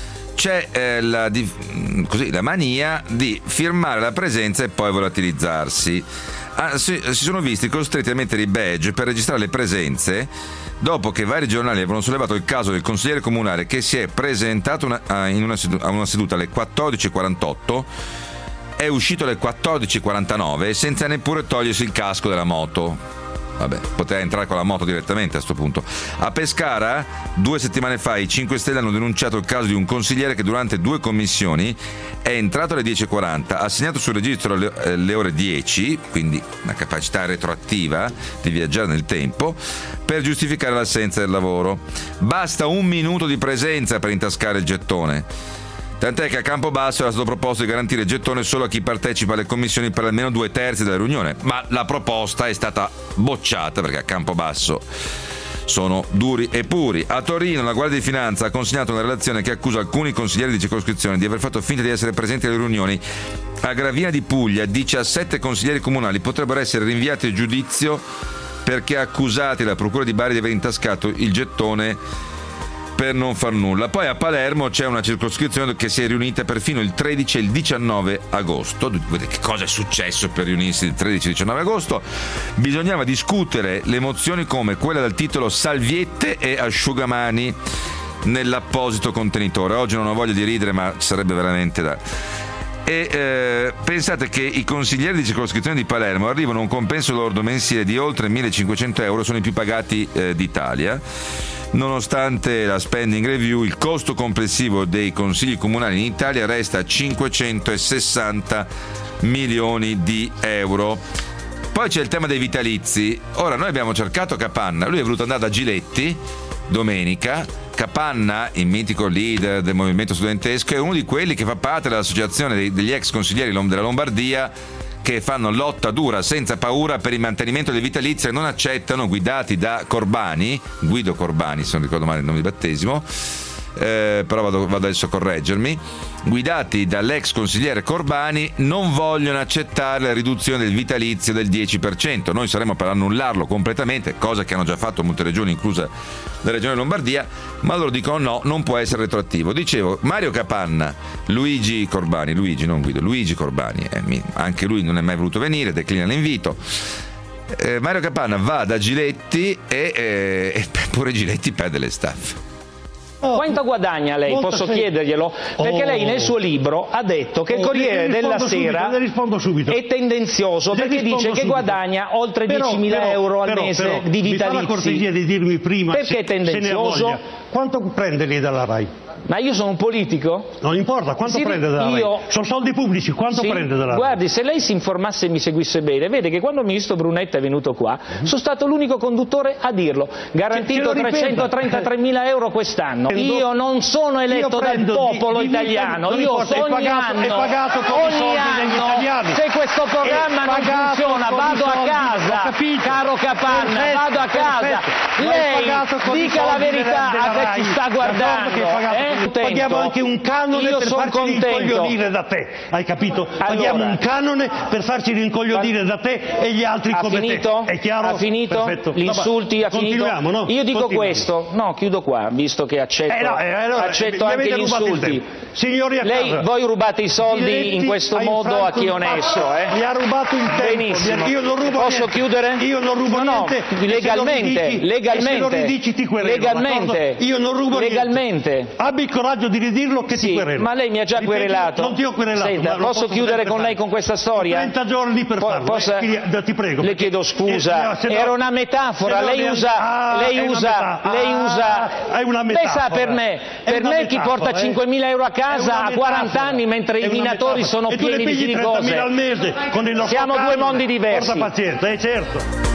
c'è eh, la, di, così, la mania di firmare la presenza e poi volatilizzarsi. Ah, si, si sono visti costretti a mettere i badge per registrare le presenze dopo che vari giornali avevano sollevato il caso del consigliere comunale che si è presentato una, a, in una seduta, a una seduta alle quattordici e quarantotto, è uscito alle quattordici e quarantanove senza neppure togliersi il casco della moto. Vabbè, poteva entrare con la moto direttamente a sto punto. A Pescara, due settimane fa, i cinque Stelle hanno denunciato il caso di un consigliere che durante due commissioni è entrato alle dieci e quaranta, ha segnato sul registro le, eh, le ore dieci, quindi una capacità retroattiva di viaggiare nel tempo, per giustificare l'assenza del lavoro. Basta un minuto di presenza per intascare il gettone. Tant'è che a Campobasso era stato proposto di garantire il gettone solo a chi partecipa alle commissioni per almeno due terzi della riunione, ma la proposta è stata bocciata perché a Campobasso sono duri e puri. A Torino la Guardia di Finanza ha consegnato una relazione che accusa alcuni consiglieri di circoscrizione di aver fatto finta di essere presenti alle riunioni. A Gravina di Puglia diciassette consiglieri comunali potrebbero essere rinviati a giudizio perché accusati dalla Procura di Bari di aver intascato il gettone per non far nulla. Poi a Palermo c'è una circoscrizione che si è riunita perfino il tredici e il diciannove agosto. Che cosa è successo per riunirsi il tredici e il diciannove agosto? Bisognava discutere le mozioni come quella dal titolo Salviette e asciugamani nell'apposito contenitore. Oggi non ho voglia di ridere, ma sarebbe veramente da... E eh, pensate che i consiglieri di circoscrizione di Palermo arrivano a un compenso lordo mensile di oltre millecinquecento euro, sono i più pagati eh, d'Italia. Nonostante la spending review, il costo complessivo dei consigli comunali in Italia resta a cinquecentosessanta milioni di euro. Poi c'è il tema dei vitalizi. Ora, noi abbiamo cercato Capanna, lui è voluto andare da Giletti domenica. Capanna, il mitico leader del movimento studentesco, è uno di quelli che fa parte dell'associazione degli ex consiglieri della Lombardia, che fanno lotta dura senza paura per il mantenimento dei vitalizi e non accettano, guidati da Corbani, Guido Corbani se non ricordo male il nome di battesimo, eh, però vado, vado adesso a correggermi, guidati dall'ex consigliere Corbani, non vogliono accettare la riduzione del vitalizio del dieci per cento. Noi saremo per annullarlo completamente, cosa che hanno già fatto molte regioni, inclusa la regione Lombardia, ma loro dicono no, non può essere retroattivo. Dicevo, Mario Capanna, Luigi Corbani, Luigi non Guido, Luigi Corbani, eh, anche lui non è mai voluto venire, declina l'invito. Eh, Mario Capanna va da Giletti e, eh, e pure Giletti perde le staffe. Oh, quanto guadagna lei? Posso sei... chiederglielo? Perché oh, lei nel suo libro ha detto che il Corriere oh, della Sera subito, è tendenzioso le perché dice subito. Che guadagna oltre diecimila euro al però, mese però, di vitalizi. Mi fa la cortesia di dirmi prima perché è tendenzioso? Quanto prende lì dalla Rai? Ma io sono un politico? Non importa, quanto sì, prende dalla io... Rai? Sono soldi pubblici, quanto sì, prende dalla Rai? Guardi, se lei si informasse e mi seguisse bene, vede che quando il ministro Brunetta è venuto qua, mm-hmm. sono stato l'unico conduttore a dirlo. Garantito trecentotrentatremila euro quest'anno. Prendo... Io non sono eletto dal popolo di, di italiano, io importa, ogni pagato, anno, pagato ogni anno, se questo programma non funziona, vado a casa, caro Capanna, perfetto, vado a casa. Perfetto. Lei dica la verità a chi ci sta guardando. Eh? Paghiamo anche un canone io per farci contento. rincoglionire da te, hai capito? Allora, paghiamo un canone per farci rincoglionire da te e gli altri ha come finito? te. È chiaro? Ha finito? Perfetto. Gli insulti? Ha finito? No? Io dico questo, no, chiudo qua, visto che accetto, eh no, eh, allora, accetto anche gli insulti. Signori a Lei, casa. Voi rubate i soldi Diretti in questo modo a chi è onesto, eh? Mi ha rubato il tempo. Benissimo. Io non rubo Posso niente. chiudere? Io non rubo no, no, niente. Legalmente, ridici, legalmente. Se lo ridici ti querelo. Legalmente. Io non rubo legalmente. niente. Abbi il coraggio di ridirlo che sì, ti querelo. Ma lei mi ha già Ripeto, querelato. Non ti ho querelato. Senta, posso chiudere con lei con questa storia? trenta giorni per farlo. Posso... Eh, ti prego. Le chiedo scusa. Eh, no, Era una metafora. Lei usa, ah, lei usa, ah, lei usa. È una metafora. Lei sa per me, per me chi porta cinquemila euro a casa a quaranta anni mentre i minatori sono e pieni di cose. Al mese con il Siamo due mondi diversi. Porta pazienza, è certo.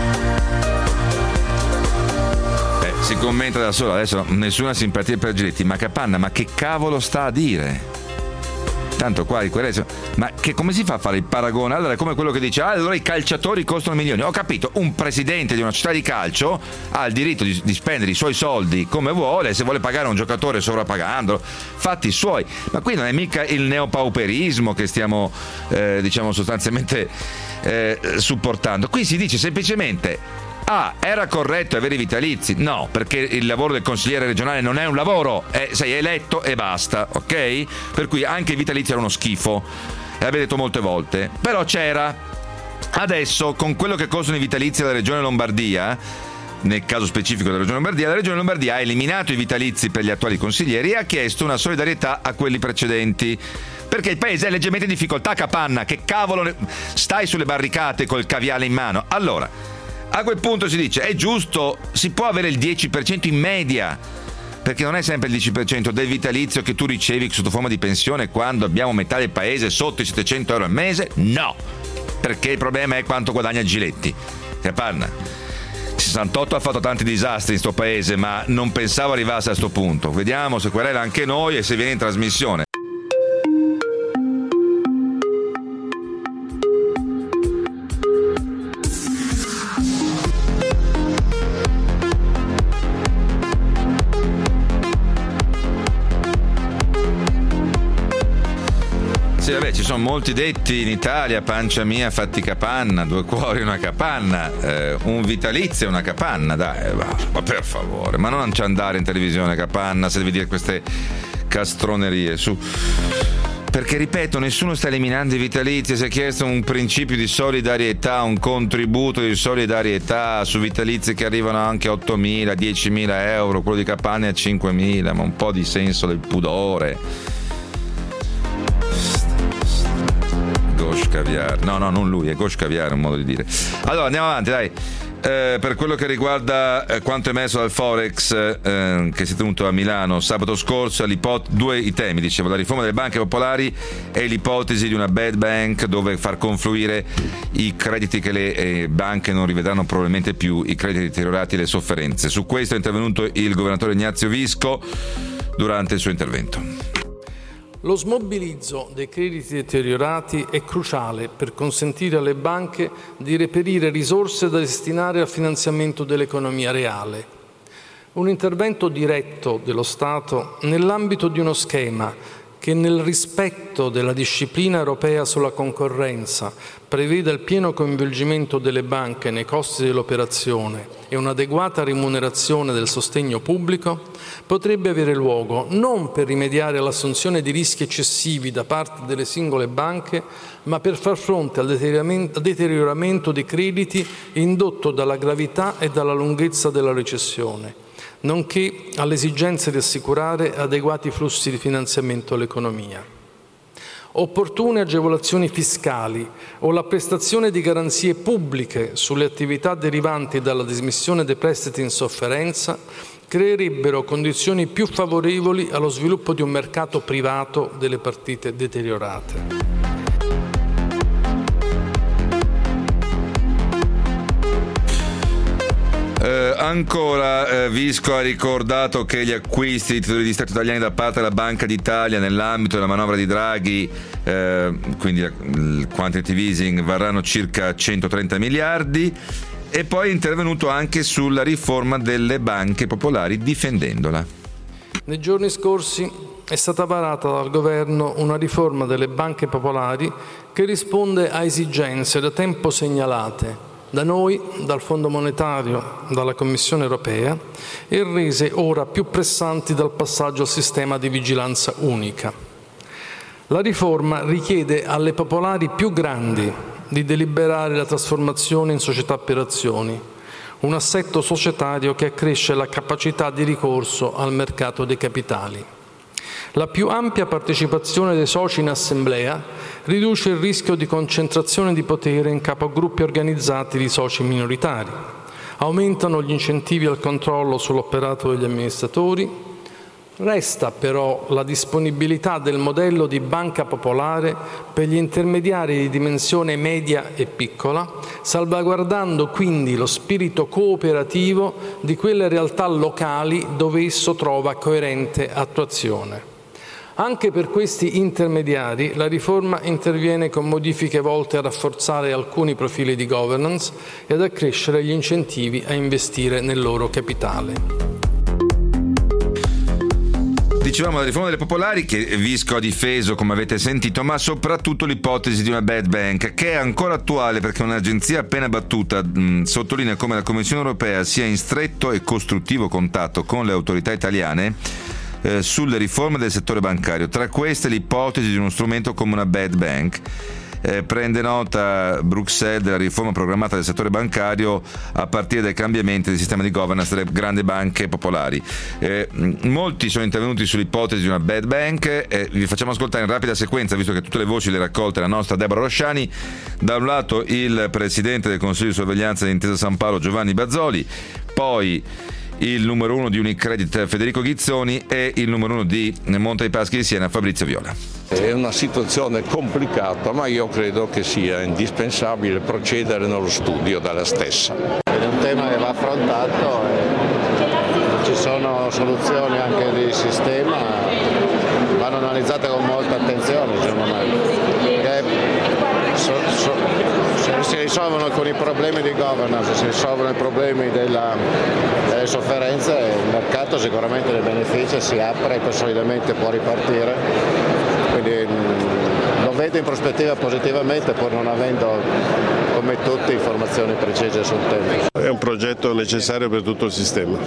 Eh, si commenta da solo, adesso nessuna simpatia per Giletti, ma Capanna, ma che cavolo sta a dire? Tanto qua i quereli, ma che come si fa a fare il paragone? Allora è come quello che dice, ah, allora i calciatori costano milioni. Ho capito, un presidente di una società di calcio ha il diritto di, di spendere i suoi soldi come vuole, se vuole pagare un giocatore sovrappagandolo, fatti i suoi. Ma qui non è mica il neopauperismo che stiamo, eh, diciamo, sostanzialmente eh, supportando. Qui si dice semplicemente, ah, era corretto avere i vitalizi? No, perché il lavoro del consigliere regionale non è un lavoro, è, sei eletto e basta, ok? Per cui anche i vitalizi erano uno schifo, l'avete detto molte volte, però c'era. Adesso, con quello che costano i vitalizi alla regione Lombardia, nel caso specifico della regione Lombardia, la regione Lombardia ha eliminato i vitalizi per gli attuali consiglieri e ha chiesto una solidarietà a quelli precedenti. Perché il paese è leggermente in difficoltà, Capanna, che cavolo stai sulle barricate col caviale in mano? Allora, a quel punto si dice, è giusto, si può avere il dieci per cento in media, perché non è sempre il dieci per cento del vitalizio che tu ricevi sotto forma di pensione quando abbiamo metà del paese sotto i settecento euro al mese? No, perché il problema è quanto guadagna Giletti. Capanna, sessantotto ha fatto tanti disastri in sto paese, ma non pensavo arrivasse a sto punto. Vediamo se querela anche noi e se viene in trasmissione. Sì, vabbè, ci sono molti detti in Italia, pancia mia fatti capanna, due cuori una capanna, eh, un vitalizio e una capanna, dai, ma per favore, ma non ci andare in televisione, Capanna, se devi dire queste castronerie, su. Perché, ripeto, nessuno sta eliminando i vitalizi, si è chiesto un principio di solidarietà, un contributo di solidarietà su vitalizi che arrivano anche a ottomila, diecimila euro, quello di Capanna è a cinquemila, ma un po' di senso del pudore. Gosh Caviar, no no non lui, è Gosh Caviar, è un modo di dire. Allora andiamo avanti, dai. Eh, per quello che riguarda eh, quanto emesso dal Forex eh, che si è tenuto a Milano sabato scorso, due i temi, dicevo, la riforma delle banche popolari e l'ipotesi di una bad bank dove far confluire i crediti che le eh, banche non rivedranno probabilmente più, i crediti deteriorati e le sofferenze. Su questo è intervenuto il governatore Ignazio Visco durante il suo intervento. Lo smobilizzo dei crediti deteriorati è cruciale per consentire alle banche di reperire risorse da destinare al finanziamento dell'economia reale. Un intervento diretto dello Stato nell'ambito di uno schema che nel rispetto della disciplina europea sulla concorrenza preveda il pieno coinvolgimento delle banche nei costi dell'operazione e un'adeguata rimunerazione del sostegno pubblico, potrebbe avere luogo non per rimediare all'assunzione di rischi eccessivi da parte delle singole banche, ma per far fronte al deterioramento dei crediti indotto dalla gravità e dalla lunghezza della recessione, nonché all'esigenza di assicurare adeguati flussi di finanziamento all'economia. Opportune agevolazioni fiscali o la prestazione di garanzie pubbliche sulle attività derivanti dalla dismissione dei prestiti in sofferenza creerebbero condizioni più favorevoli allo sviluppo di un mercato privato delle partite deteriorate. Eh, ancora, eh, Visco ha ricordato che gli acquisti di titoli di Stato italiani da parte della Banca d'Italia nell'ambito della manovra di Draghi, eh, quindi il quantitative easing, varranno circa centotrenta miliardi, e poi è intervenuto anche sulla riforma delle banche popolari difendendola. Nei giorni scorsi è stata varata dal Governo una riforma delle banche popolari che risponde a esigenze da tempo segnalate da noi, dal Fondo Monetario, dalla Commissione Europea, e rese ora più pressanti dal passaggio al sistema di vigilanza unica. La riforma richiede alle popolari più grandi di deliberare la trasformazione in società per azioni, un assetto societario che accresce la capacità di ricorso al mercato dei capitali. La più ampia partecipazione dei soci in assemblea riduce il rischio di concentrazione di potere in capo a gruppi organizzati di soci minoritari. Aumentano gli incentivi al controllo sull'operato degli amministratori. Resta però la disponibilità del modello di banca popolare per gli intermediari di dimensione media e piccola, salvaguardando quindi lo spirito cooperativo di quelle realtà locali dove esso trova coerente attuazione. Anche per questi intermediari la riforma interviene con modifiche volte a rafforzare alcuni profili di governance e ad accrescere gli incentivi a investire nel loro capitale. Dicevamo la riforma delle popolari, che Visco ha difeso, come avete sentito, ma soprattutto l'ipotesi di una bad bank, che è ancora attuale perché un'agenzia appena battuta mh, sottolinea come la Commissione Europea sia in stretto e costruttivo contatto con le autorità italiane eh, sulle riforme del settore bancario. Tra queste l'ipotesi di uno strumento come una bad bank. Eh, prende nota Bruxelles della riforma programmata del settore bancario a partire dai cambiamenti del sistema di governance delle grandi banche popolari. Eh, molti sono intervenuti sull'ipotesi di una bad bank, eh, vi facciamo ascoltare in rapida sequenza, visto che tutte le voci le raccolte la nostra Deborah Rosciani. Da un lato il presidente del Consiglio di sorveglianza di Intesa San Paolo Giovanni Bazzoli, poi il numero uno di Unicredit Federico Ghizzoni e il numero uno di Monte dei Paschi di Siena Fabrizio Viola. È una situazione complicata, ma io credo che sia indispensabile procedere nello studio della stessa. È un tema che va affrontato e ci sono soluzioni anche di sistema, vanno analizzate con molta attenzione, secondo me. Perché so, so, se si risolvono alcuni problemi di governance, si risolvono i problemi della, delle sofferenze, il mercato sicuramente ne beneficia, si apre e solidamente può ripartire. Quindi lo vedo in prospettiva positivamente, pur non avendo come tutti informazioni precise sul tema. È un progetto necessario per tutto il sistema.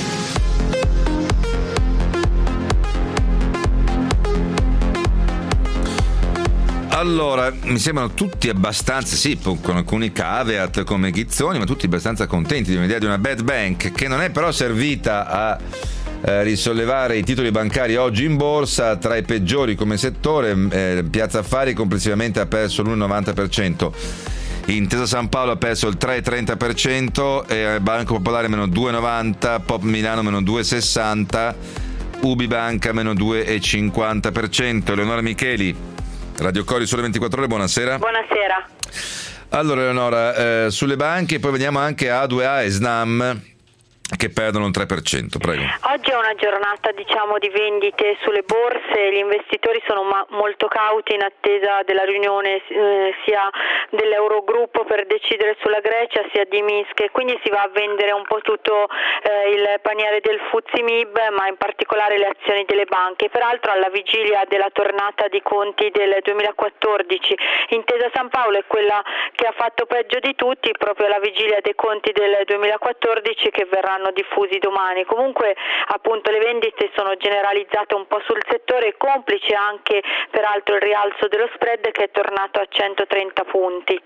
Allora, mi sembrano tutti abbastanza, sì, con alcuni caveat come Ghizzoni, ma tutti abbastanza contenti di un'idea di una bad bank, che non è però servita a eh, risollevare i titoli bancari oggi in borsa, tra i peggiori come settore. eh, Piazza Affari complessivamente ha perso l'uno virgola novanta per cento, Intesa San Paolo ha perso il tre virgola trenta per cento, e Banco Popolare meno due virgola novanta, Pop Milano meno due virgola sessanta, Ubibanca meno due virgola cinquanta per cento. Eleonora Micheli, Radio Cori Sole ventiquattro Ore, buonasera. Buonasera. Allora Eleonora, eh, sulle banche, poi veniamo anche a A due A e Snam, che perdono il tre per cento. Prego. Oggi è una giornata diciamo di vendite sulle borse, gli investitori sono ma- molto cauti in attesa della riunione eh, sia dell'Eurogruppo per decidere sulla Grecia sia di Minsk, quindi si va a vendere un po' tutto eh, il paniere del F T S E M I B, ma in particolare le azioni delle banche. Peraltro alla vigilia della tornata di conti del duemilaquattordici, Intesa San Paolo è quella che ha fatto peggio di tutti, proprio alla vigilia dei conti del duemilaquattordici che verranno diffusi domani. Comunque appunto le vendite sono generalizzate un po' sul settore, complice anche peraltro il rialzo dello spread che è tornato a centotrenta punti.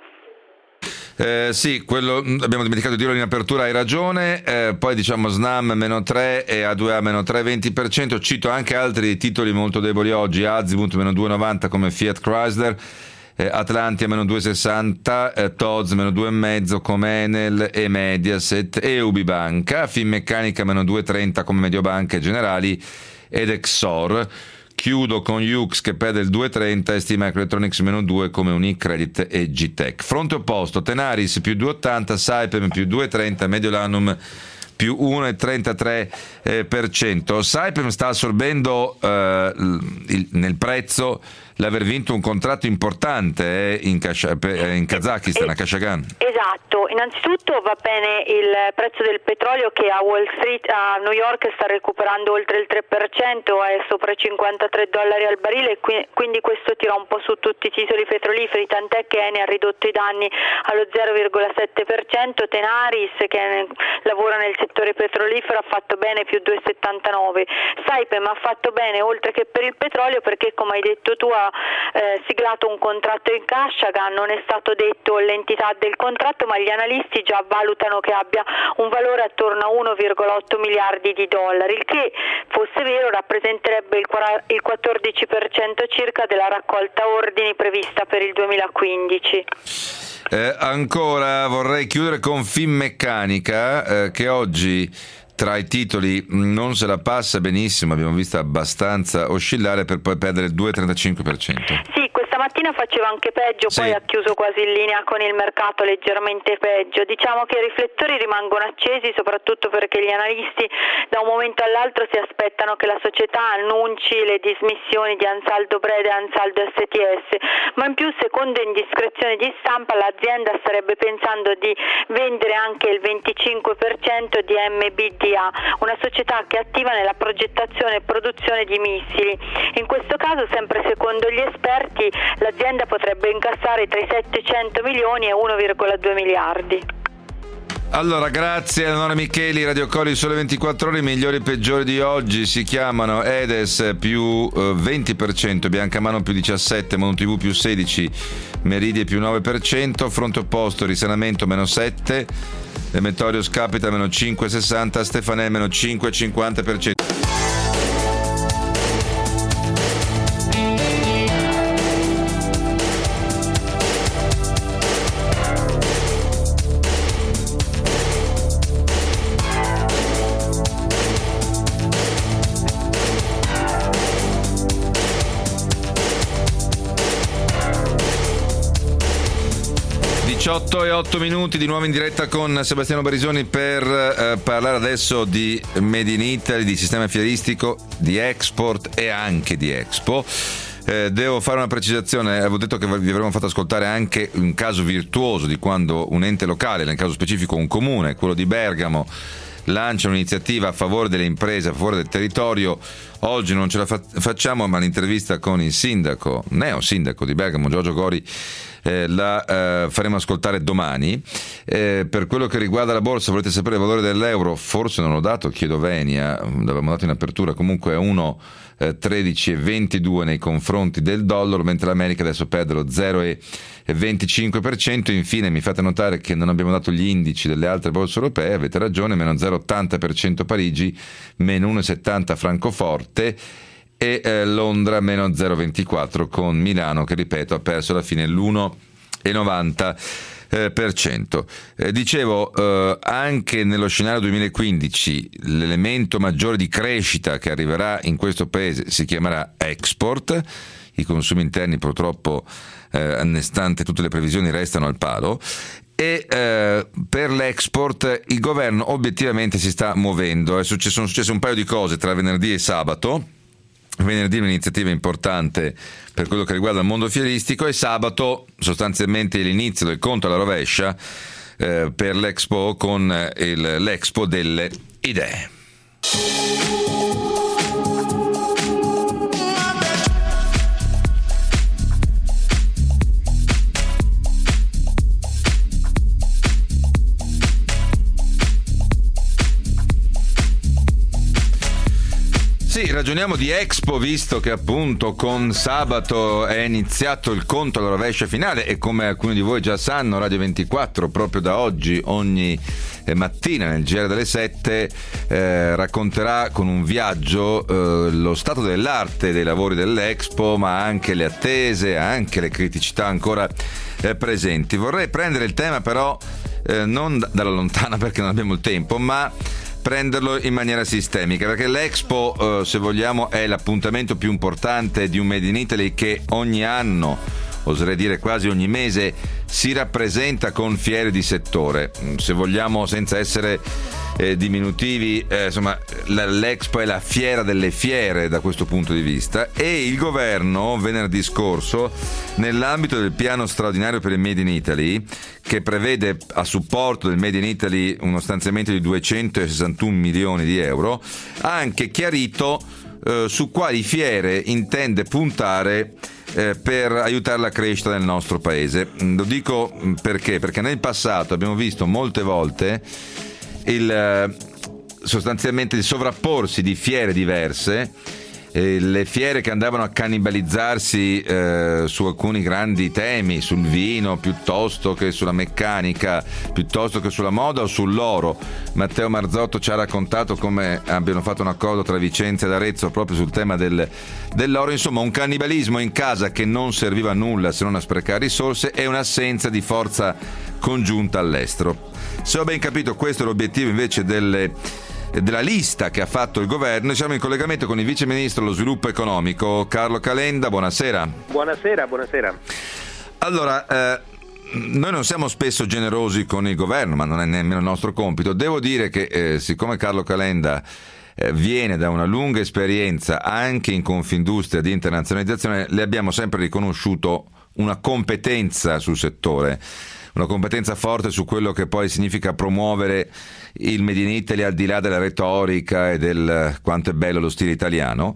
Eh, sì, quello abbiamo dimenticato di dirlo in apertura, hai ragione. Eh, poi diciamo Snam meno tre e A due A meno tre virgola venti per cento. Cito anche altri titoli molto deboli oggi: Azimut meno due virgola novanta come Fiat Chrysler, eh, Atlantia meno due virgola sessanta, eh, T O Z meno due virgola cinque come Enel e Mediaset e Ubibanca, Finmeccanica meno due virgola trenta come Mediobanca e Generali ed Exor. Chiudo con Yux che perde il due virgola trenta e STMicroelectronics meno due come Unicredit e G-Tech. Fronte opposto, Tenaris più due virgola ottanta, Saipem più due virgola trenta, Mediolanum più uno virgola trentatré per cento. Saipem sta assorbendo eh, il, nel prezzo l'aver vinto un contratto importante eh, in, Kasha, in Kazakistan, a Kashagan. Esatto, innanzitutto va bene il prezzo del petrolio che a Wall Street, a New York sta recuperando oltre il tre per cento, è sopra i cinquantatré dollari al barile, quindi questo tira un po' su tutti i titoli petroliferi, tant'è che Eni ha ridotto i danni allo zero virgola sette per cento, Tenaris che lavora nel settore petrolifero ha fatto bene più due virgola settantanove, Saipem ha fatto bene oltre che per il petrolio perché come hai detto tu ha eh, siglato un contratto in Kashagan, non è stato detto l'entità del contratto ma gli analisti già valutano che abbia un valore attorno a uno virgola otto miliardi di dollari, il che fosse vero rappresenterebbe il, il quattordici per cento circa della raccolta ordini prevista per il duemilaquindici. Eh, ancora vorrei chiudere con Finmeccanica eh, che oggi tra i titoli non se la passa benissimo, abbiamo visto abbastanza oscillare per poi perdere il due virgola trentacinque per cento. Sì, questa mattina faceva anche peggio, sì. Poi ha chiuso quasi in linea con il mercato, leggermente peggio. Diciamo che i riflettori rimangono accesi soprattutto perché gli analisti da un momento all'altro si aspettano che la società annunci le dismissioni di Ansaldo Breda e Ansaldo S T S, ma in più secondo indiscrezioni di stampa l'azienda starebbe pensando di vendere anche il venticinque per cento di M B D A, una società che è attiva nella progettazione e produzione di missili. In questo caso, sempre secondo gli esperti, l'azienda potrebbe incassare tra i settecento milioni e uno virgola due miliardi. Allora, grazie a Eleonora Micheli, Radio Colli Sole ventiquattro Ore. I migliori e peggiori di oggi si chiamano Edes più eh, venti per cento, Biancamano più diciassette per cento, Monotivù più sedici per cento, Meridie più nove per cento, Fronte opposto Risanamento meno sette per cento, Metorios Capital meno cinque virgola sessanta, Stefanel meno cinque virgola cinquanta per cento. diciotto e otto minuti di nuovo in diretta con Sebastiano Barisoni per eh, parlare adesso di Made in Italy, di sistema fieristico, di export e anche di Expo. Eh, devo fare una precisazione, avevo detto che vi avremmo fatto ascoltare anche un caso virtuoso di quando un ente locale, nel caso specifico un comune, quello di Bergamo, lancia un'iniziativa a favore delle imprese, a favore del territorio. Oggi non ce la fa- facciamo, ma l'intervista con il sindaco, neo sindaco di Bergamo, Giorgio Gori, eh, la eh, faremo ascoltare domani. Eh, per quello che riguarda la borsa, volete sapere il valore dell'euro? Forse non l'ho dato, chiedo venia, l'avevamo dato in apertura, comunque è uno virgola tredici e ventidue nei confronti del dollaro, mentre l'America adesso perde lo zero virgola venticinque per cento. Infine mi fate notare che non abbiamo dato gli indici delle altre borse europee, avete ragione, meno zero virgola ottanta per cento Parigi, meno uno virgola settanta Francoforte e eh, Londra meno zero virgola ventiquattro, con Milano che, ripeto, ha perso alla fine l'uno virgola novanta eh, per cento. Eh, dicevo, eh, anche nello scenario duemilaquindici l'elemento maggiore di crescita che arriverà in questo paese si chiamerà export. I consumi interni purtroppo, eh, nonostante tutte le previsioni, restano al palo. e eh, per l'export il governo obiettivamente si sta muovendo. È successo, sono successe un paio di cose tra venerdì e sabato. Venerdì un'iniziativa importante per quello che riguarda il mondo fieristico e sabato sostanzialmente l'inizio del conto alla rovescia eh, per l'Expo con il, l'Expo delle idee. Sì, ragioniamo di Expo, visto che appunto con sabato è iniziato il conto alla rovescia finale e come alcuni di voi già sanno, Radio ventiquattro proprio da oggi ogni mattina nel G R delle sette eh, racconterà con un viaggio eh, lo stato dell'arte dei lavori dell'Expo, ma anche le attese, anche le criticità ancora eh, presenti. Vorrei prendere il tema però eh, non dalla lontana perché non abbiamo il tempo, ma prenderlo in maniera sistemica, perché l'Expo, eh, se vogliamo, è l'appuntamento più importante di un Made in Italy che ogni anno, oserei dire quasi ogni mese, si rappresenta con fiere di settore. Se vogliamo, senza essere eh, diminutivi, eh, insomma, l'Expo è la fiera delle fiere da questo punto di vista, e il governo venerdì scorso, nell'ambito del piano straordinario per il Made in Italy, che prevede a supporto del Made in Italy uno stanziamento di duecentosessantuno milioni di euro, ha anche chiarito eh, su quali fiere intende puntare eh, per aiutare la crescita del nostro paese. Lo dico perché? Perché nel passato abbiamo visto molte volte il eh, sostanzialmente il sovrapporsi di fiere diverse, eh, le fiere che andavano a cannibalizzarsi eh, su alcuni grandi temi, sul vino piuttosto che sulla meccanica, piuttosto che sulla moda o sull'oro. Matteo Marzotto ci ha raccontato come abbiano fatto un accordo tra Vicenza ed Arezzo proprio sul tema del, dell'oro. Insomma, un cannibalismo in casa che non serviva a nulla se non a sprecare risorse e un'assenza di forza congiunta all'estero. Se ho ben capito, questo è l'obiettivo invece delle della lista che ha fatto il governo. Siamo in collegamento con il vice ministro dello sviluppo economico Carlo Calenda. Buonasera. Buonasera, buonasera. Allora, eh, noi non siamo spesso generosi con il governo, ma non è nemmeno il nostro compito. Devo dire che eh, siccome Carlo Calenda eh, viene da una lunga esperienza anche in Confindustria di internazionalizzazione, le abbiamo sempre riconosciuto una competenza sul settore, una competenza forte su quello che poi significa promuovere il Made in Italy al di là della retorica e del quanto è bello lo stile italiano,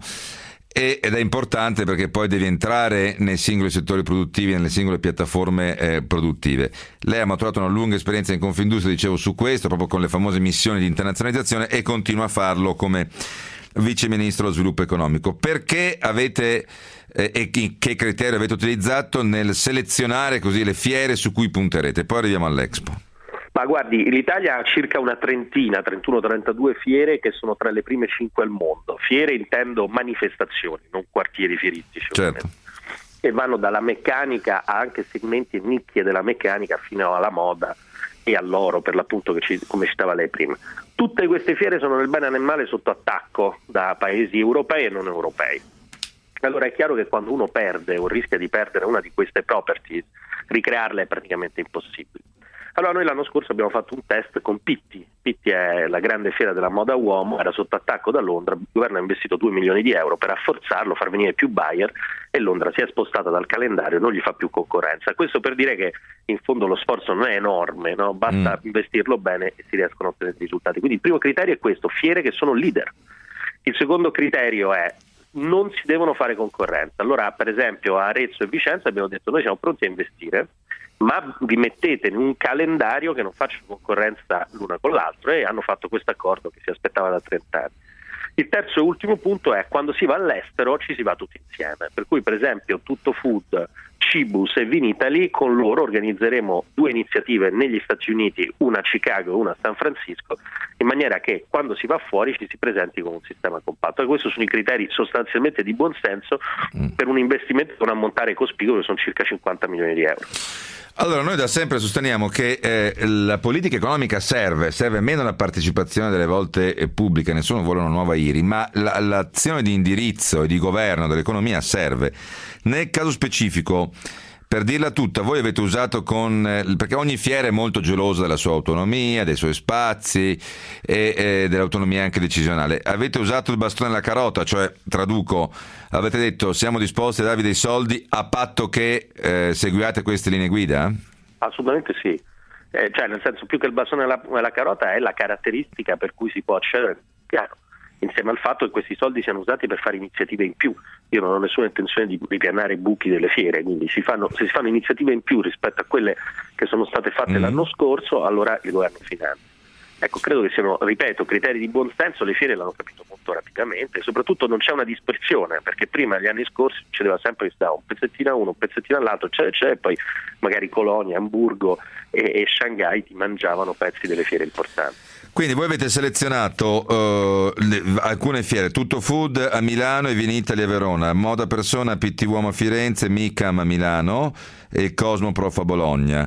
ed è importante perché poi devi entrare nei singoli settori produttivi, nelle singole piattaforme eh, produttive. Lei ha maturato una lunga esperienza in Confindustria, dicevo, su questo, proprio con le famose missioni di internazionalizzazione, e continua a farlo come vice ministro dello sviluppo economico. Perché avete eh, e che criterio avete utilizzato nel selezionare così le fiere su cui punterete? Poi arriviamo all'Expo. Ma guardi, l'Italia ha circa una trentina, trentuno trentadue fiere che sono tra le prime cinque al mondo. Fiere intendo manifestazioni, non quartieri fieristici. Certo. E vanno dalla meccanica a anche segmenti e nicchie della meccanica fino alla moda e all'oro, per l'appunto, che ci, come citava lei prima. Tutte queste fiere sono nel bene e nel male sotto attacco da paesi europei e non europei. Allora è chiaro che quando uno perde o rischia di perdere una di queste properties, ricrearle è praticamente impossibile. Allora noi l'anno scorso abbiamo fatto un test con Pitti. Pitti è la grande fiera della moda uomo, era sotto attacco da Londra, il governo ha investito due milioni di euro per rafforzarlo, far venire più buyer, e Londra si è spostata dal calendario e non gli fa più concorrenza. Questo per dire che in fondo lo sforzo non è enorme, no? Basta mm. investirlo bene e si riescono a ottenere risultati. Quindi il primo criterio è questo, fiere che sono leader. Il secondo criterio è non si devono fare concorrenza. Allora per esempio a Arezzo e Vicenza abbiamo detto noi siamo pronti a investire, ma vi mettete in un calendario che non faccia concorrenza l'una con l'altro, e hanno fatto questo accordo che si aspettava da trenta anni. Il terzo e ultimo punto è quando si va all'estero ci si va tutti insieme, per cui per esempio Tutto Food, Cibus e Vinitaly, con loro organizzeremo due iniziative negli Stati Uniti, una a Chicago e una a San Francisco, in maniera che quando si va fuori ci si presenti con un sistema compatto. E questi sono i criteri sostanzialmente di buon senso per un investimento con un ammontare cospicuo che sono circa cinquanta milioni di euro. Allora, noi da sempre sosteniamo che eh, la politica economica serve, serve meno la partecipazione delle volte pubbliche, nessuno vuole una nuova I R I, ma la, l'azione di indirizzo e di governo dell'economia serve. Nel caso specifico, per dirla tutta, voi avete usato con, perché ogni fiera è molto gelosa della sua autonomia, dei suoi spazi e, e dell'autonomia anche decisionale, avete usato il bastone e la carota, cioè traduco, avete detto siamo disposti a darvi dei soldi a patto che eh, seguiate queste linee guida? Assolutamente sì, eh, cioè nel senso, più che il bastone e la, e la carota è la caratteristica per cui si può accedere al piano, insieme al fatto che questi soldi siano usati per fare iniziative in più. Io non ho nessuna intenzione di ripianare i buchi delle fiere, quindi si fanno, se si fanno iniziative in più rispetto a quelle che sono state fatte mm. l'anno scorso, allora il governo finanzia. Ecco, credo che siano, ripeto, criteri di buon senso, le fiere l'hanno capito molto rapidamente e soprattutto non c'è una dispersione, perché prima, negli anni scorsi, succedeva sempre che stava un pezzettino a uno, un pezzettino all'altro, eccetera, eccetera, e poi magari Colonia, Amburgo e, e Shanghai ti mangiavano pezzi delle fiere importanti. Quindi voi avete selezionato uh, le, alcune fiere, Tutto Food a Milano e Vinitaly a Verona, Moda Persona P T Uomo a Firenze, Micam a Milano e il Cosmoprof a Bologna.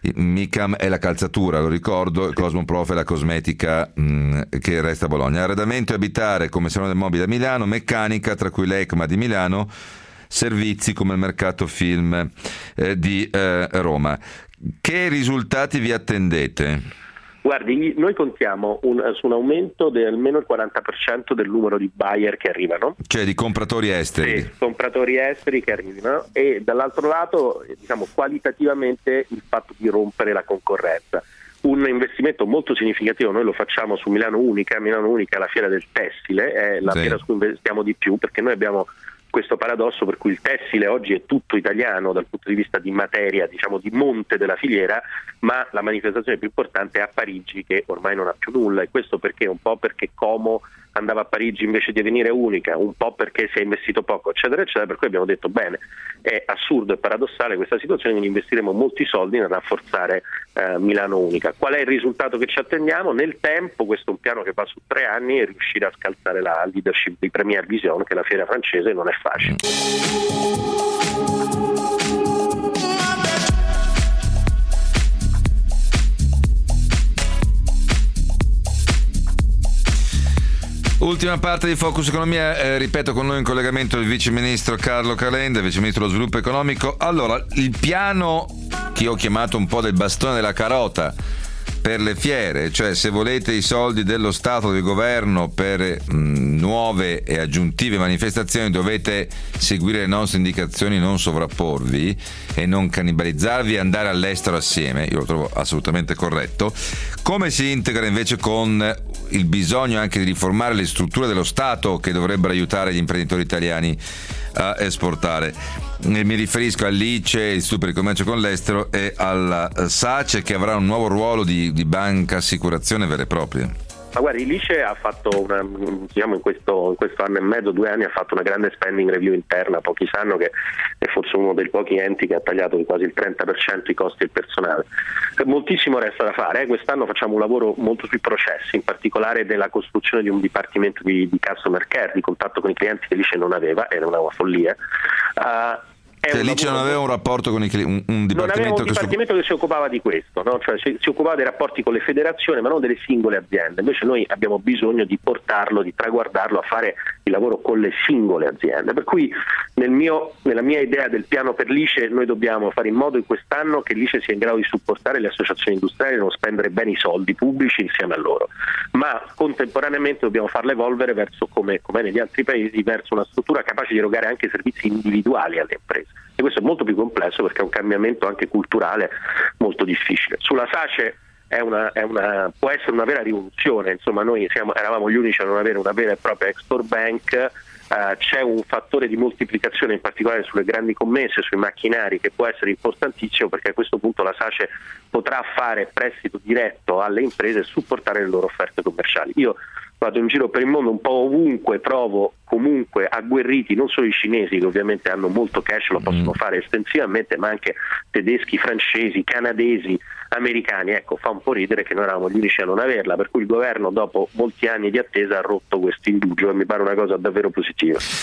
Micam è la calzatura, lo ricordo, il Cosmoprof è la cosmetica mh, che resta a Bologna. Arredamento e abitare come Salone del Mobile a Milano, meccanica tra cui l'ECMA di Milano, servizi come il Mercato Film eh, di eh, Roma. Che risultati vi attendete? Guardi, noi contiamo un, su un aumento di almeno il quaranta per cento del numero di buyer che arrivano. Cioè di compratori esteri. Sì, compratori esteri che arrivano, e dall'altro lato, diciamo, qualitativamente il fatto di rompere la concorrenza. Un investimento molto significativo, noi lo facciamo su Milano Unica. Milano Unica è la fiera del tessile, è la sì. fiera su cui investiamo di più, perché noi abbiamo questo paradosso per cui il tessile oggi è tutto italiano dal punto di vista di materia, diciamo di monte della filiera, ma la manifestazione più importante è a Parigi, che ormai non ha più nulla, e questo perché? Un po' perché Como andava a Parigi invece di venire Unica, un po' perché si è investito poco, eccetera, eccetera, per cui abbiamo detto bene, è assurdo e paradossale questa situazione, quindi investiremo molti soldi nel rafforzare eh, Milano Unica. Qual è il risultato che ci attendiamo? Nel tempo, questo è un piano che va su tre anni, e riuscire a scalzare la leadership di Premier Vision, che è la fiera francese, non è facile. Ultima parte di Focus Economia, eh, ripeto, con noi in collegamento il vice ministro Carlo Calenda, vice ministro dello sviluppo economico. Allora, il piano che ho chiamato un po' del bastone della carota per le fiere, cioè se volete i soldi dello Stato, del governo per mh, nuove e aggiuntive manifestazioni, dovete seguire le nostre indicazioni, non sovrapporvi e non cannibalizzarvi e andare all'estero assieme. Io lo trovo assolutamente corretto. Come si integra invece con il bisogno anche di riformare le strutture dello Stato che dovrebbero aiutare gli imprenditori italiani a esportare? Mi riferisco all'I C E, l'Istituto per il Commercio con l'Estero, e alla SACE, che avrà un nuovo ruolo di, di banca assicurazione vera e propria. Ma guardi, l'I C E ha fatto una, diciamo in questo, in questo anno e mezzo, due anni, ha fatto una grande spending review interna. Pochi sanno che è forse uno dei pochi enti che ha tagliato di quasi il trenta per cento i costi del personale. Moltissimo resta da fare, eh. Quest'anno facciamo un lavoro molto sui processi, in particolare della costruzione di un dipartimento di, di customer care, di contatto con i clienti, che l'I C E non aveva, era una follia. Uh, Cioè, l'I C E non aveva un rapporto con i clienti, un, un dipartimento, non aveva un che, dipartimento su... che si occupava di questo, no? Cioè si, si occupava dei rapporti con le federazioni, ma non delle singole aziende. Invece noi abbiamo bisogno di portarlo, di traguardarlo a fare il lavoro con le singole aziende. Per cui nel mio, nella mia idea del piano per l'I C E, noi dobbiamo fare in modo in quest'anno che l'I C E sia in grado di supportare le associazioni industriali e non spendere bene i soldi pubblici insieme a loro, ma contemporaneamente dobbiamo farle evolvere verso, come, come negli altri paesi, verso una struttura capace di erogare anche servizi individuali alle imprese. E questo è molto più complesso perché è un cambiamento anche culturale molto difficile. Sulla SACE è una, è una, può essere una vera rivoluzione, insomma noi siamo, eravamo gli unici a non avere una vera e propria export bank. Uh, c'è un fattore di moltiplicazione in particolare sulle grandi commesse, sui macchinari, che può essere importantissimo, perché a questo punto la SACE potrà fare prestito diretto alle imprese e supportare le loro offerte commerciali. Io vado in giro per il mondo, un po' ovunque trovo comunque agguerriti, non solo i cinesi, che ovviamente hanno molto cash, lo possono fare estensivamente, ma anche tedeschi, francesi, canadesi, americani. Ecco, fa un po' ridere che noi eravamo gli unici a non averla, per cui il governo dopo molti anni di attesa ha rotto questo indugio e mi pare una cosa davvero positiva.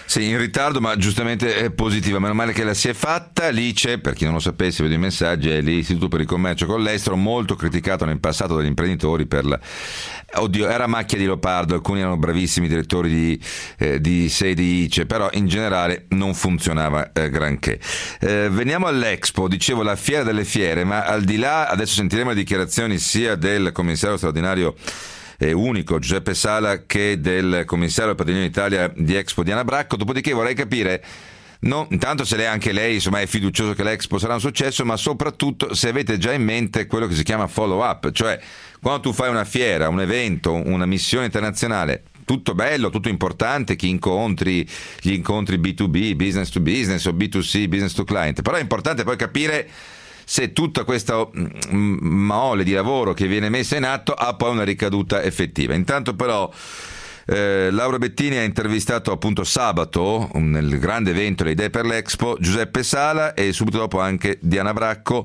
Sì, in ritardo, ma giustamente è positiva. Meno male che la si è fatta. L'I C E, per chi non lo sapesse, vedo i messaggi, è l'Istituto per il Commercio con l'Estero, molto criticato nel passato dagli imprenditori per la... Oddio, era macchia di leopardo, alcuni erano bravissimi direttori di, eh, di sedi I C E, però in generale non funzionava eh, granché. Eh, veniamo all'Expo, dicevo la fiera delle fiere, ma al di là, adesso sentiremo le dichiarazioni sia del commissario straordinario eh, unico Giuseppe Sala che del commissario del Patrimonio Italia di Expo Diana Bracco, dopodiché vorrei capire no, intanto se lei, anche lei insomma, è fiducioso che l'Expo sarà un successo, ma soprattutto se avete già in mente quello che si chiama follow up, cioè quando tu fai una fiera, un evento, una missione internazionale, tutto bello, tutto importante, chi incontri, gli incontri B due B, business to business o B due C, business to client, però è importante poi capire se tutta questa mole di lavoro che viene messa in atto ha poi una ricaduta effettiva. Intanto però eh, Laura Bettini ha intervistato appunto sabato nel grande evento Le Idee per l'Expo Giuseppe Sala e subito dopo anche Diana Bracco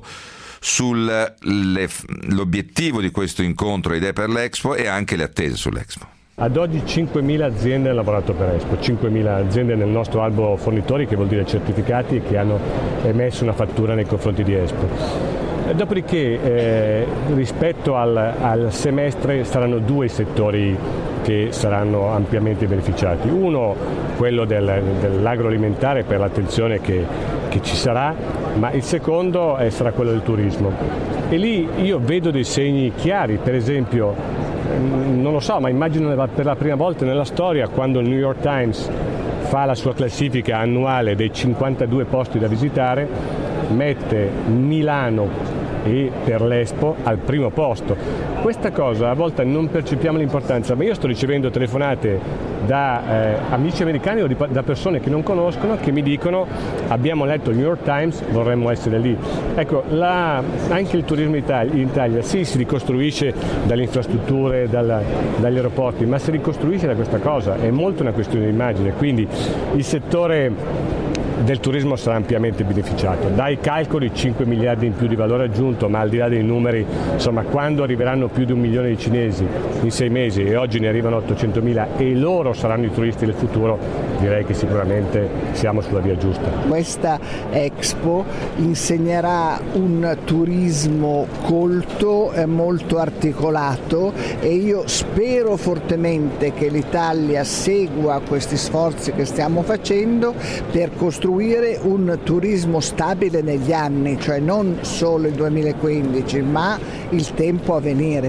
sull'obiettivo di questo incontro Le Idee per l'Expo e anche le attese sull'Expo. Ad oggi cinquemila aziende hanno lavorato per Expo, cinquemila aziende nel nostro albo fornitori, che vuol dire certificati, che hanno emesso una fattura nei confronti di Expo. Dopodiché eh, rispetto al, al semestre saranno due i settori che saranno ampiamente beneficiati. Uno, quello del, dell'agroalimentare per l'attenzione che, che ci sarà, ma il secondo eh, sarà quello del turismo. E lì io vedo dei segni chiari, per esempio non lo so, ma immagino per la prima volta nella storia, quando il New York Times fa la sua classifica annuale dei cinquantadue posti da visitare, mette Milano e per l'Expo al primo posto. Questa cosa a volte non percepiamo l'importanza, ma io sto ricevendo telefonate da eh, amici americani o di, da persone che non conoscono, che mi dicono: abbiamo letto il New York Times, vorremmo essere lì. Ecco, la, anche il turismo in Italia, in Italia sì, si ricostruisce dalle infrastrutture, dalla, dagli aeroporti, ma si ricostruisce da questa cosa, è molto una questione di immagine, quindi il settore del turismo sarà ampiamente beneficiato. Dai calcoli cinque miliardi in più di valore aggiunto, ma al di là dei numeri, insomma, quando arriveranno più di un milione di cinesi in sei mesi e oggi ne arrivano ottocentomila e loro saranno i turisti del futuro, direi che sicuramente siamo sulla via giusta. Questa Expo insegnerà un turismo colto, eh, molto articolato, e io spero fortemente che l'Italia segua questi sforzi che stiamo facendo per costruire un turismo stabile negli anni, cioè non solo il duemilaquindici, ma il tempo a venire.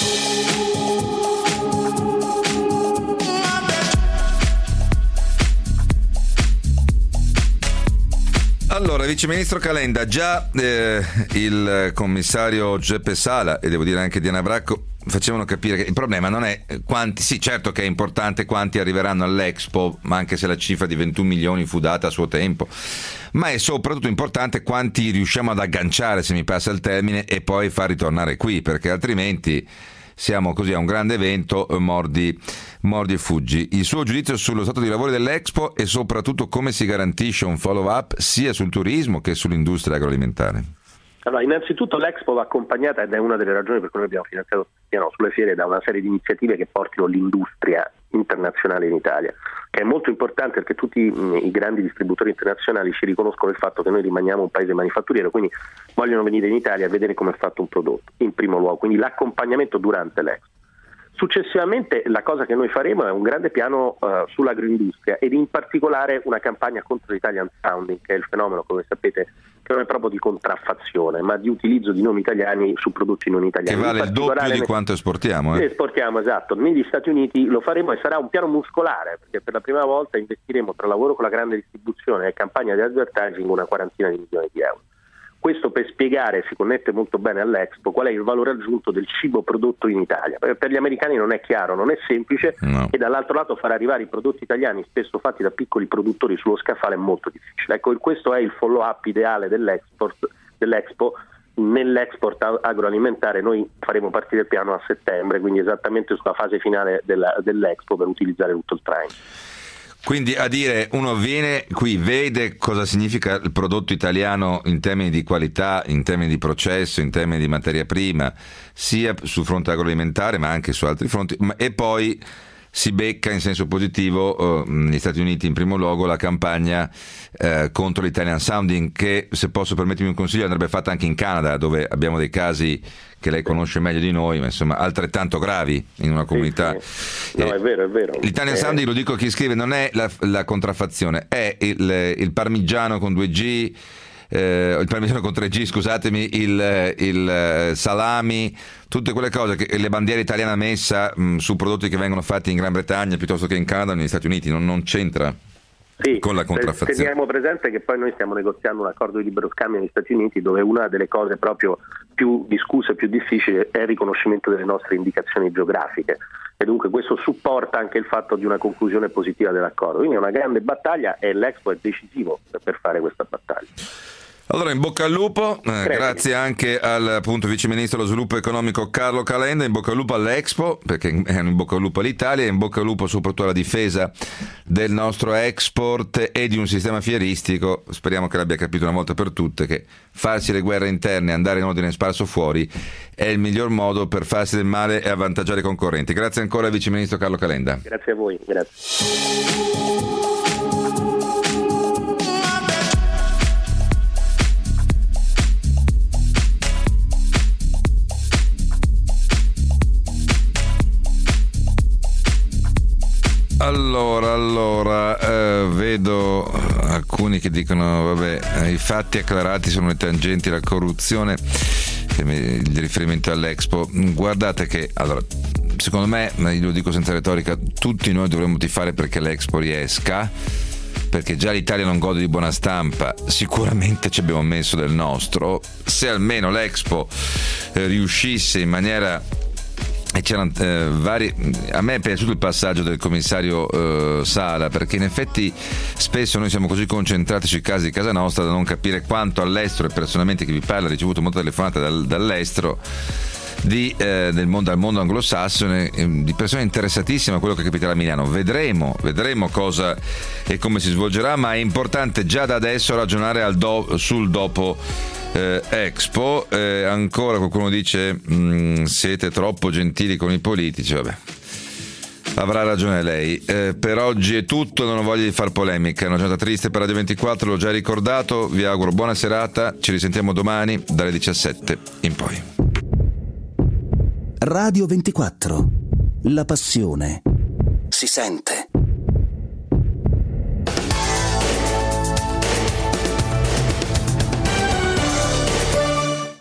Allora, Vice Ministro Calenda, già eh, il commissario Giuseppe Sala e devo dire anche Diana Bracco facevano capire che il problema non è quanti, sì certo che è importante quanti arriveranno all'Expo, ma anche se la cifra di ventuno milioni fu data a suo tempo, ma è soprattutto importante quanti riusciamo ad agganciare, se mi passa il termine, e poi far ritornare qui, perché altrimenti siamo così a un grande evento, mordi, mordi e fuggi. Il suo giudizio sullo stato di lavoro dell'Expo e soprattutto come si garantisce un follow up sia sul turismo che sull'industria agroalimentare? Allora, innanzitutto l'Expo va accompagnata, ed è una delle ragioni per cui noi abbiamo finanziato piano sulle fiere, da una serie di iniziative che portino l'industria internazionale in Italia, che è molto importante perché tutti i grandi distributori internazionali ci riconoscono il fatto che noi rimaniamo un paese manifatturiero, quindi vogliono venire in Italia a vedere come è fatto un prodotto, in primo luogo, quindi l'accompagnamento durante l'Expo. Successivamente la cosa che noi faremo è un grande piano uh, sull'agroindustria ed in particolare una campagna contro l'Italian Sounding, che è il fenomeno, come sapete, che non è proprio di contraffazione, ma di utilizzo di nomi italiani su prodotti non italiani. Che vale il doppio di quanto esportiamo. Eh? Esportiamo, esatto. Negli Stati Uniti lo faremo e sarà un piano muscolare, perché per la prima volta investiremo, tra lavoro con la grande distribuzione e campagna di advertising, una quarantina di milioni di euro. Questo per spiegare, si connette molto bene all'Expo, qual è il valore aggiunto del cibo prodotto in Italia. Per gli americani non è chiaro, non è semplice, no. E dall'altro lato far arrivare i prodotti italiani, spesso fatti da piccoli produttori sullo scaffale, è molto difficile. Ecco, questo è il follow-up ideale dell'export, dell'Expo. Nell'export agroalimentare noi faremo partire il piano a settembre, quindi esattamente sulla fase finale della, dell'Expo, per utilizzare tutto il traino. Quindi a dire, uno viene qui, vede cosa significa il prodotto italiano in termini di qualità, in termini di processo, in termini di materia prima, sia sul fronte agroalimentare ma anche su altri fronti, e poi si becca in senso positivo eh, negli Stati Uniti in primo luogo la campagna eh, contro l'Italian Sounding, che, se posso permettermi un consiglio, andrebbe fatta anche in Canada, dove abbiamo dei casi che lei conosce meglio di noi, ma insomma altrettanto gravi in una comunità. Sì, sì. No, eh, è vero, è vero. L'Italian eh. Sounding, lo dico a chi scrive, non è la, la contraffazione, è il, il parmigiano con due G, eh, il parmigiano con tre G, scusatemi, il, il salami, tutte quelle cose, che le bandiere italiane messa mh, su prodotti che vengono fatti in Gran Bretagna piuttosto che in Canada o negli Stati Uniti, non, non c'entra. Sì, con la contraffazione. Teniamo presente che poi noi stiamo negoziando un accordo di libero scambio negli Stati Uniti, dove una delle cose proprio più discusse e più difficili è il riconoscimento delle nostre indicazioni geografiche, e dunque questo supporta anche il fatto di una conclusione positiva dell'accordo. Quindi è una grande battaglia e l'Expo è decisivo per fare questa battaglia. Allora, in bocca al lupo, eh, grazie anche al appunto Vice Ministro dello Sviluppo Economico Carlo Calenda, in bocca al lupo all'Expo, perché è in bocca al lupo all'Italia, e in bocca al lupo soprattutto alla difesa del nostro export e di un sistema fieristico. Speriamo che l'abbia capito una volta per tutte che farsi le guerre interne e andare in ordine sparso fuori è il miglior modo per farsi del male e avvantaggiare i concorrenti. Grazie ancora al Vice Ministro Carlo Calenda. Grazie a voi, grazie. Allora, allora eh, vedo alcuni che dicono vabbè, i fatti acclarati sono le tangenti alla corruzione, il riferimento all'Expo. Guardate che, allora, secondo me, io lo dico senza retorica, tutti noi dovremmo tifare perché l'Expo riesca, perché già l'Italia non gode di buona stampa, sicuramente ci abbiamo messo del nostro. Se almeno l'Expo eh, riuscisse in maniera... E c'erano eh, vari. A me è piaciuto il passaggio del commissario eh, Sala, perché in effetti spesso noi siamo così concentrati sui casi di casa nostra da non capire quanto all'estero, e personalmente chi vi parla ha ricevuto molte telefonate dal, dall'estero di, eh, del mondo, dal mondo anglosassone, eh, di persone interessatissime a quello che capiterà a Milano. Vedremo, vedremo cosa e come si svolgerà, ma è importante già da adesso ragionare al do, sul dopo Eh, Expo. Eh, ancora qualcuno dice mh, siete troppo gentili con i politici. Vabbè, avrà ragione lei. Eh, per oggi è tutto, non ho voglia di far polemica, è una giornata triste per Radio ventiquattro, l'ho già ricordato. Vi auguro buona serata, ci risentiamo domani dalle diciassette in poi. Radio ventiquattro, la passione si sente.